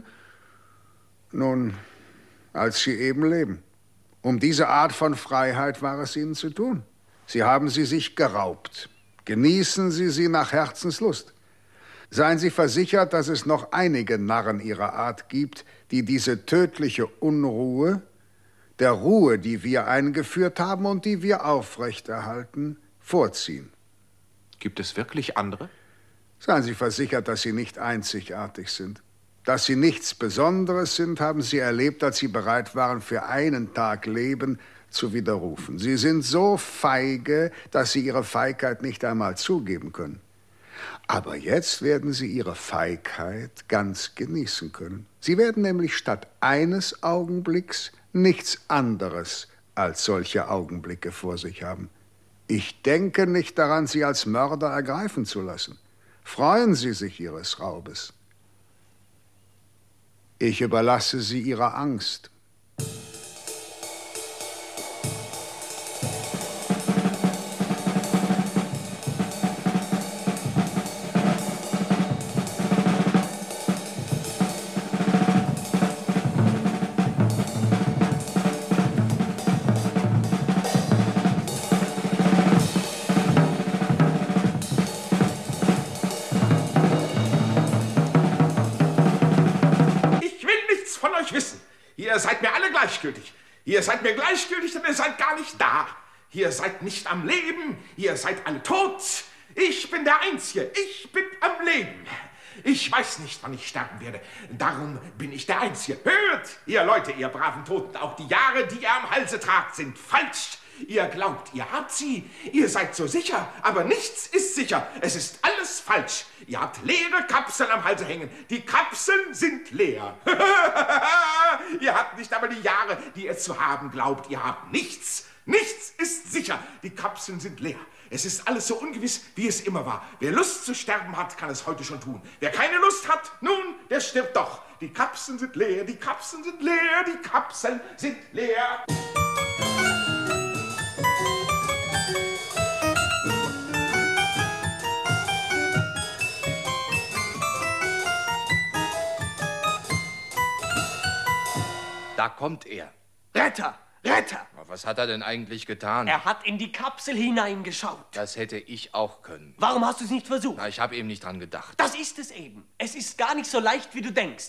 nun, als Sie eben leben. Um diese Art von Freiheit war es Ihnen zu tun. Sie haben sie sich geraubt. Genießen Sie sie nach Herzenslust. Seien Sie versichert, dass es noch einige Narren Ihrer Art gibt, die diese tödliche Unruhe, der Ruhe, die wir eingeführt haben und die wir aufrechterhalten, vorziehen. Gibt es wirklich andere? Seien Sie versichert, dass Sie nicht einzigartig sind. Dass Sie nichts Besonderes sind, haben Sie erlebt, als Sie bereit waren, für einen Tag Leben zu widerrufen. Sie sind so feige, dass Sie Ihre Feigheit nicht einmal zugeben können. Aber jetzt werden Sie Ihre Feigheit ganz genießen können. Sie werden nämlich statt eines Augenblicks nichts anderes als solche Augenblicke vor sich haben. Ich denke nicht daran, Sie als Mörder ergreifen zu lassen. Freuen Sie sich Ihres Raubes. Ich überlasse Sie Ihrer Angst. seid mir alle gleichgültig. Ihr seid mir gleichgültig, denn ihr seid gar nicht da. Ihr seid nicht am Leben, ihr seid alle tot. Ich bin der Einzige, ich bin am Leben. Ich weiß nicht, wann ich sterben werde. Darum bin ich der Einzige. Hört, ihr Leute, ihr braven Toten, auch die Jahre, die ihr am Halse tragt, sind falsch. Ihr glaubt, ihr habt sie. Ihr seid so sicher, aber nichts ist sicher. Es ist alles falsch. Ihr habt leere Kapseln am Halse hängen. Die Kapseln sind leer. Ihr habt nicht aber die Jahre, die ihr zu haben glaubt. Ihr habt nichts. Nichts ist sicher. Die Kapseln sind leer. Es ist alles so ungewiss, wie es immer war. Wer Lust zu sterben hat, kann es heute schon tun. Wer keine Lust hat, nun, der stirbt doch. Die Kapseln sind leer, die Kapseln sind leer, die Kapseln sind leer. Da kommt er. Retter! Retter! Was hat er denn eigentlich getan? Er hat in die Kapsel hineingeschaut. Das hätte ich auch können. Warum hast du es nicht versucht? Na, ich habe eben nicht dran gedacht. Das ist es eben. Es ist gar nicht so leicht, wie du denkst.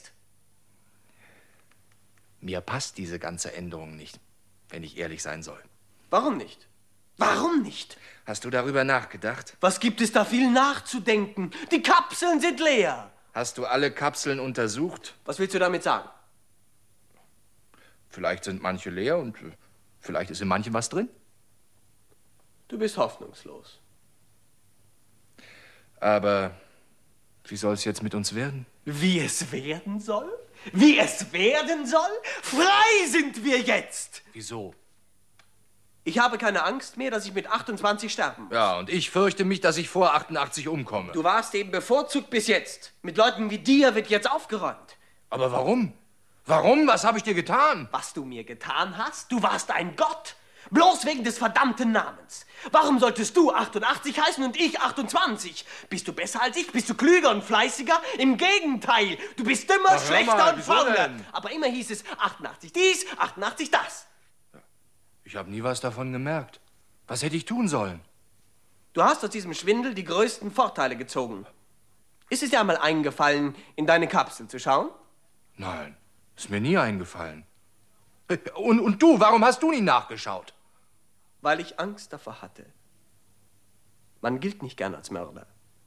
Mir passt diese ganze Änderung nicht, wenn ich ehrlich sein soll. Warum nicht? Warum nicht? Hast du darüber nachgedacht? Was gibt es da viel nachzudenken? Die Kapseln sind leer. Hast du alle Kapseln untersucht? Was willst du damit sagen? Vielleicht sind manche leer und vielleicht ist in manchen was drin. Du bist hoffnungslos. Aber wie soll es jetzt mit uns werden? Wie es werden soll? Wie es werden soll? Frei sind wir jetzt! Wieso? Ich habe keine Angst mehr, dass ich mit achtundzwanzig sterben muss. Ja, und ich fürchte mich, dass ich vor achtundachtzig umkomme. Du warst eben bevorzugt bis jetzt. Mit Leuten wie dir wird jetzt aufgeräumt. Aber warum? Warum? Was habe ich dir getan? Was du mir getan hast? Du warst ein Gott. Bloß wegen des verdammten Namens. Warum solltest du achtundachtzig heißen und ich achtundzwanzig? Bist du besser als ich? Bist du klüger und fleißiger? Im Gegenteil. Du bist immer Na, schlechter mal, und wieso fauler. denn? Aber immer hieß es achtundachtzig dies, achtundachtzig das. Ich habe nie was davon gemerkt. Was hätte ich tun sollen? Du hast aus diesem Schwindel die größten Vorteile gezogen. Ist es dir einmal eingefallen, in deine Kapsel zu schauen? Nein, ist mir nie eingefallen. Und, und du, warum hast du nie nachgeschaut? Weil ich Angst davor hatte. Man gilt nicht gern als Mörder.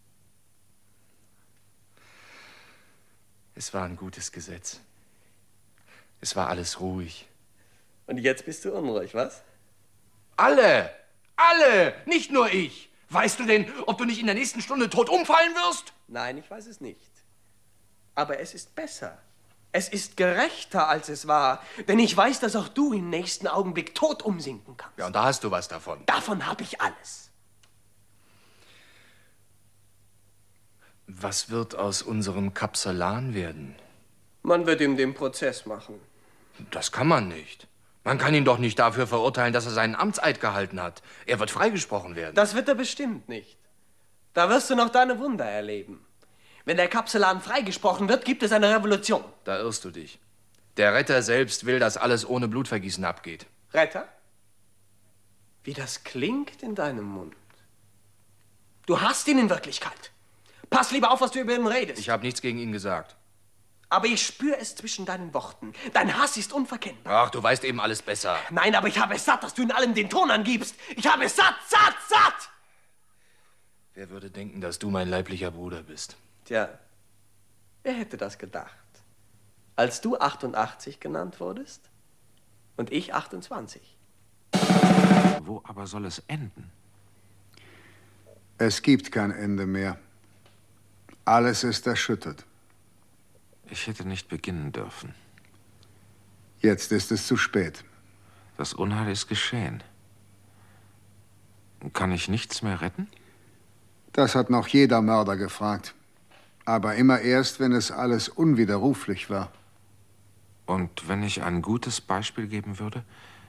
Es war ein gutes Gesetz. Es war alles ruhig. Und jetzt bist du unruhig, was? Alle! Alle! Nicht nur ich! Weißt du denn, ob du nicht in der nächsten Stunde tot umfallen wirst? Nein, ich weiß es nicht. Aber es ist besser. Es ist gerechter, als es war. Denn ich weiß, dass auch du im nächsten Augenblick tot umsinken kannst. Ja, und da hast du was davon. Davon habe ich alles. Was wird aus unserem Kapsellan werden? Man wird ihm den Prozess machen. Das kann man nicht. Man kann ihn doch nicht dafür verurteilen, dass er seinen Amtseid gehalten hat. Er wird freigesprochen werden. Das wird er bestimmt nicht. Da wirst du noch deine Wunder erleben. Wenn der Kapsellan freigesprochen wird, gibt es eine Revolution. Da irrst du dich. Der Retter selbst will, dass alles ohne Blutvergießen abgeht. Retter? Wie das klingt in deinem Mund. Du hast ihn in Wirklichkeit. Pass lieber auf, was du über ihn redest. Ich habe nichts gegen ihn gesagt. Aber ich spüre es zwischen deinen Worten. Dein Hass ist unverkennbar. Ach, du weißt eben alles besser. Nein, aber ich habe es satt, dass du in allem den Ton angibst. Ich habe es satt, satt, satt! Wer würde denken, dass du mein leiblicher Bruder bist? Tja, wer hätte das gedacht? Als du achtundachtzig genannt wurdest und ich achtundzwanzig. Wo aber soll es enden? Es gibt kein Ende mehr. Alles ist erschüttert. Ich hätte nicht beginnen dürfen. Jetzt ist es zu spät. Das Unheil ist geschehen. Kann ich nichts mehr retten? Das hat noch jeder Mörder gefragt. Aber immer erst, wenn es alles unwiderruflich war. Und wenn ich ein gutes Beispiel geben würde?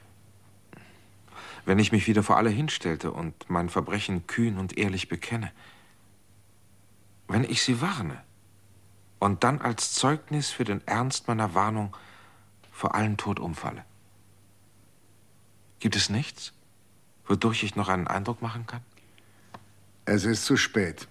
Wenn ich mich wieder vor alle hinstellte und mein Verbrechen kühn und ehrlich bekenne? Wenn ich sie warne und dann als Zeugnis für den Ernst meiner Warnung vor allen tot umfalle? Gibt es nichts, wodurch ich noch einen Eindruck machen kann? Es ist zu spät.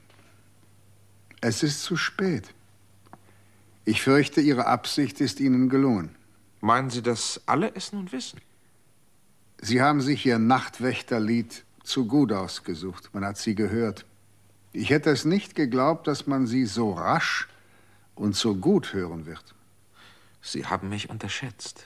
Es ist zu spät. Ich fürchte, Ihre Absicht ist Ihnen gelungen. Meinen Sie, dass alle es nun wissen? Sie haben sich Ihr Nachtwächterlied zu gut ausgesucht. Man hat Sie gehört. Ich hätte es nicht geglaubt, dass man Sie so rasch und so gut hören wird. Sie haben mich unterschätzt.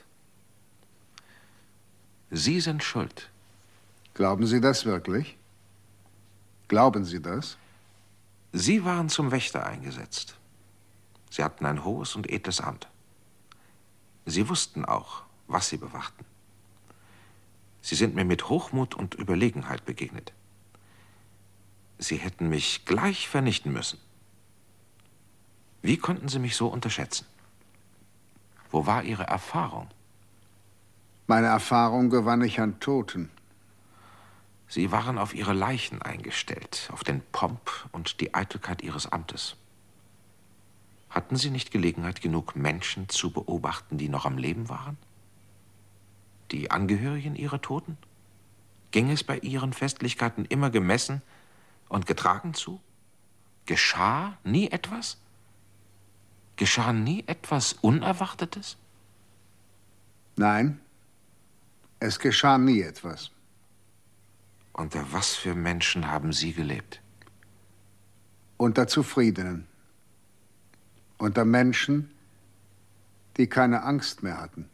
Sie sind schuld. Glauben Sie das wirklich? Glauben Sie das? Sie waren zum Wächter eingesetzt. Sie hatten ein hohes und edles Amt. Sie wussten auch, was Sie bewachten. Sie sind mir mit Hochmut und Überlegenheit begegnet. Sie hätten mich gleich vernichten müssen. Wie konnten Sie mich so unterschätzen? Wo war Ihre Erfahrung? Meine Erfahrung gewann ich an Toten. Sie waren auf Ihre Leichen eingestellt, auf den Pomp und die Eitelkeit Ihres Amtes. Hatten Sie nicht Gelegenheit genug, Menschen zu beobachten, die noch am Leben waren? Die Angehörigen Ihrer Toten? Ging es bei Ihren Festlichkeiten immer gemessen und getragen zu? Geschah nie etwas? Geschah nie etwas Unerwartetes? Nein, es geschah nie etwas. Unter was für Menschen haben Sie gelebt? Unter Zufriedenen. Unter Menschen, die keine Angst mehr hatten.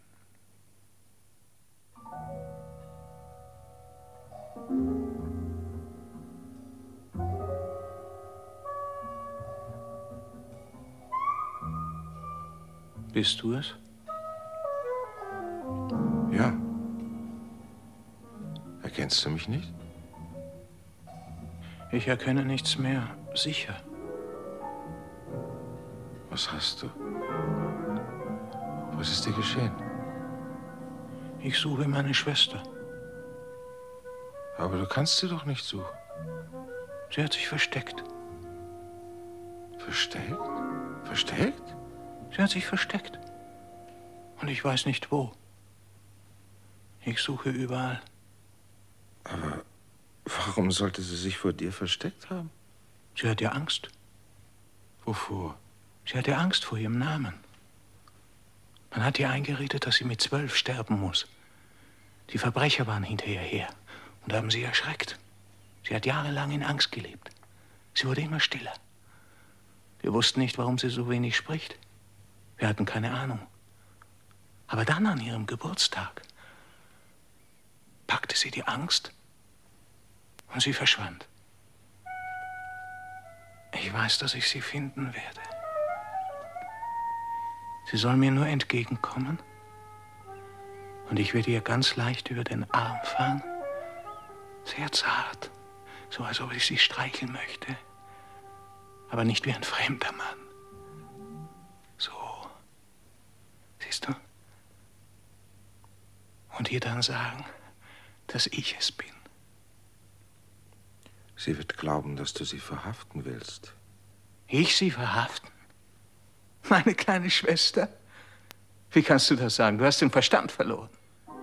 Bist du es? Ja. Erkennst du mich nicht? Ich erkenne nichts mehr. Sicher. Was hast du? Was ist dir geschehen? Ich suche meine Schwester. Aber du kannst sie doch nicht suchen. Sie hat sich versteckt. Versteckt? Versteckt? Sie hat sich versteckt. Und ich weiß nicht wo. Ich suche überall. Aber warum sollte sie sich vor dir versteckt haben? Sie hat ja Angst. Wovor? Sie hatte Angst vor ihrem Namen. Man hat ihr eingeredet, dass sie mit zwölf sterben muss. Die Verbrecher waren hinter ihr her und haben sie erschreckt. Sie hat jahrelang in Angst gelebt. Sie wurde immer stiller. Wir wussten nicht, warum sie so wenig spricht. Wir hatten keine Ahnung. Aber dann an ihrem Geburtstag packte sie die Angst und sie verschwand. Ich weiß, dass ich sie finden werde. Sie soll mir nur entgegenkommen und ich werde ihr ganz leicht über den Arm fahren, sehr zart, so als ob ich sie streicheln möchte, aber nicht wie ein fremder Mann. So, siehst du? Und ihr dann sagen, dass ich es bin. Sie wird glauben, dass du sie verhaften willst. Ich sie verhaften? Meine kleine Schwester? Wie kannst du das sagen? Du hast den Verstand verloren.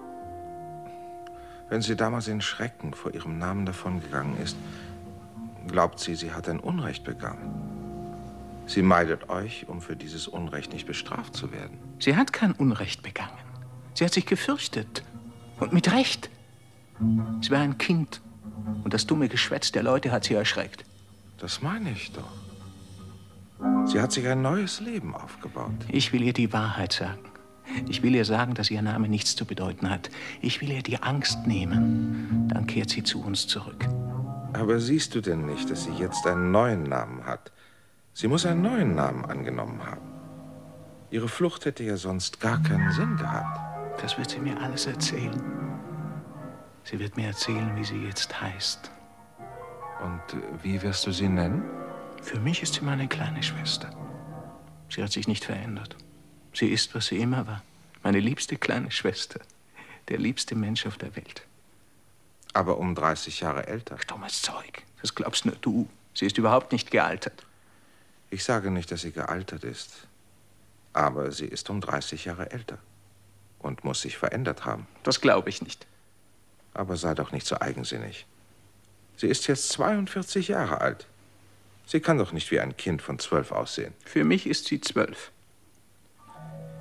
Wenn sie damals in Schrecken vor ihrem Namen davongegangen ist, glaubt sie, sie hat ein Unrecht begangen. Sie meidet euch, um für dieses Unrecht nicht bestraft zu werden. Sie hat kein Unrecht begangen. Sie hat sich gefürchtet. Und mit Recht. Sie war ein Kind. Und das dumme Geschwätz der Leute hat sie erschreckt. Das meine ich doch. Sie hat sich ein neues Leben aufgebaut. Ich will ihr die Wahrheit sagen. Ich will ihr sagen, dass ihr Name nichts zu bedeuten hat. Ich will ihr die Angst nehmen. Dann kehrt sie zu uns zurück. Aber siehst du denn nicht, dass sie jetzt einen neuen Namen hat? Sie muss einen neuen Namen angenommen haben. Ihre Flucht hätte ja sonst gar keinen Sinn gehabt. Das wird sie mir alles erzählen. Sie wird mir erzählen, wie sie jetzt heißt. Und wie wirst du sie nennen? Für mich ist sie meine kleine Schwester. Sie hat sich nicht verändert. Sie ist, was sie immer war. Meine liebste kleine Schwester. Der liebste Mensch auf der Welt. Aber um dreißig Jahre älter. Dummes Zeug. Das glaubst nur du. Sie ist überhaupt nicht gealtert. Ich sage nicht, dass sie gealtert ist. Aber sie ist um dreißig Jahre älter. Und muss sich verändert haben. Das glaube ich nicht. Aber sei doch nicht so eigensinnig. Sie ist jetzt zweiundvierzig Jahre alt. Sie kann doch nicht wie ein Kind von zwölf aussehen. Für mich ist sie zwölf.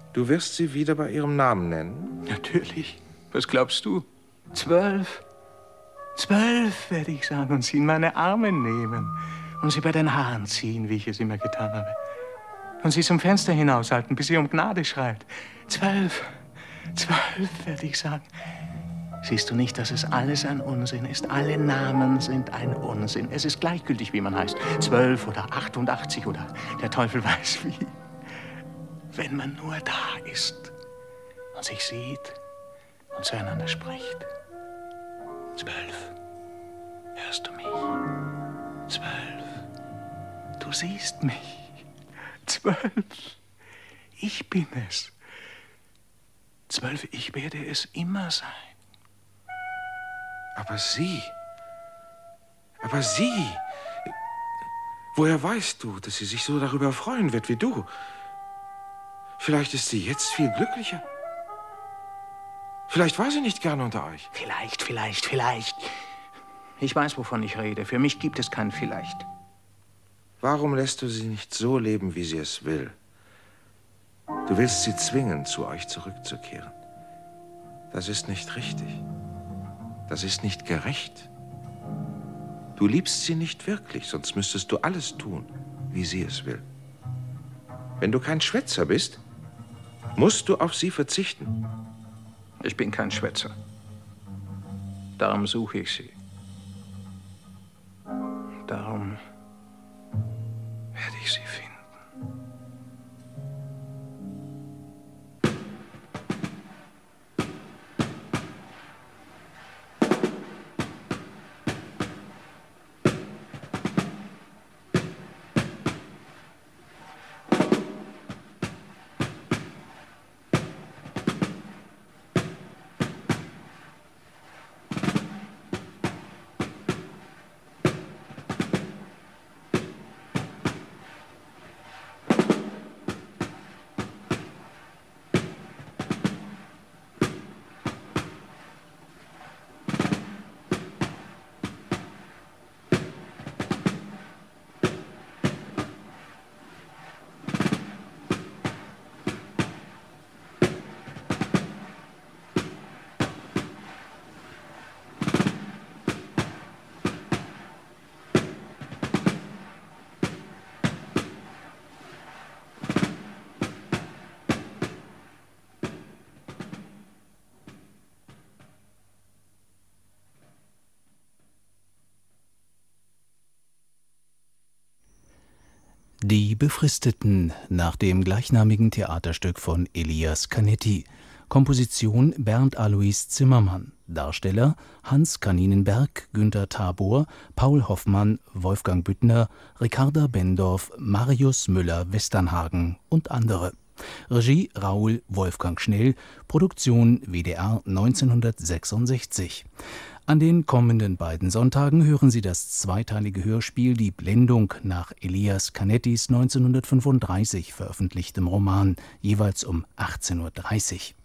Du wirst sie wieder bei ihrem Namen nennen? Natürlich. Was glaubst du? Zwölf. Zwölf, werde ich sagen, und sie in meine Arme nehmen und sie bei den Haaren ziehen, wie ich es immer getan habe. Und sie zum Fenster hinaushalten, bis sie um Gnade schreit. Zwölf. Zwölf, werde ich sagen. Siehst du nicht, dass es alles ein Unsinn ist? Alle Namen sind ein Unsinn. Es ist gleichgültig, wie man heißt. Zwölf oder achtundachtzig oder der Teufel weiß wie. Wenn man nur da ist und sich sieht und zueinander spricht. Zwölf. Hörst du mich? Zwölf. Du siehst mich. Zwölf. Ich bin es. Zwölf, ich werde es immer sein. Aber sie, aber sie, woher weißt du, dass sie sich so darüber freuen wird wie du? Vielleicht ist sie jetzt viel glücklicher. Vielleicht war sie nicht gern unter euch. Vielleicht, vielleicht, vielleicht. Ich weiß, wovon ich rede. Für mich gibt es kein Vielleicht. Warum lässt du sie nicht so leben, wie sie es will? Du willst sie zwingen, zu euch zurückzukehren. Das ist nicht richtig. Das ist nicht gerecht. Du liebst sie nicht wirklich, sonst müsstest du alles tun, wie sie es will. Wenn du kein Schwätzer bist, musst du auf sie verzichten. Ich bin kein Schwätzer. Darum suche ich sie. Darum werde ich sie finden. Die Befristeten nach dem gleichnamigen Theaterstück von Elias Canetti. Komposition Bernd Alois Zimmermann. Darsteller Hans Kaninenberg, Günter Tabor, Paul Hoffmann, Wolfgang Büttner, Ricarda Bendorf, Marius Müller-Westernhagen und andere. Regie Raoul Wolfgang Schnell, Produktion W D R neunzehnhundertsechsundsechzig. An den kommenden beiden Sonntagen hören Sie das zweiteilige Hörspiel Die Blendung nach Elias Canettis neunzehnhundertfünfunddreißig veröffentlichtem Roman, jeweils um achtzehn Uhr dreißig.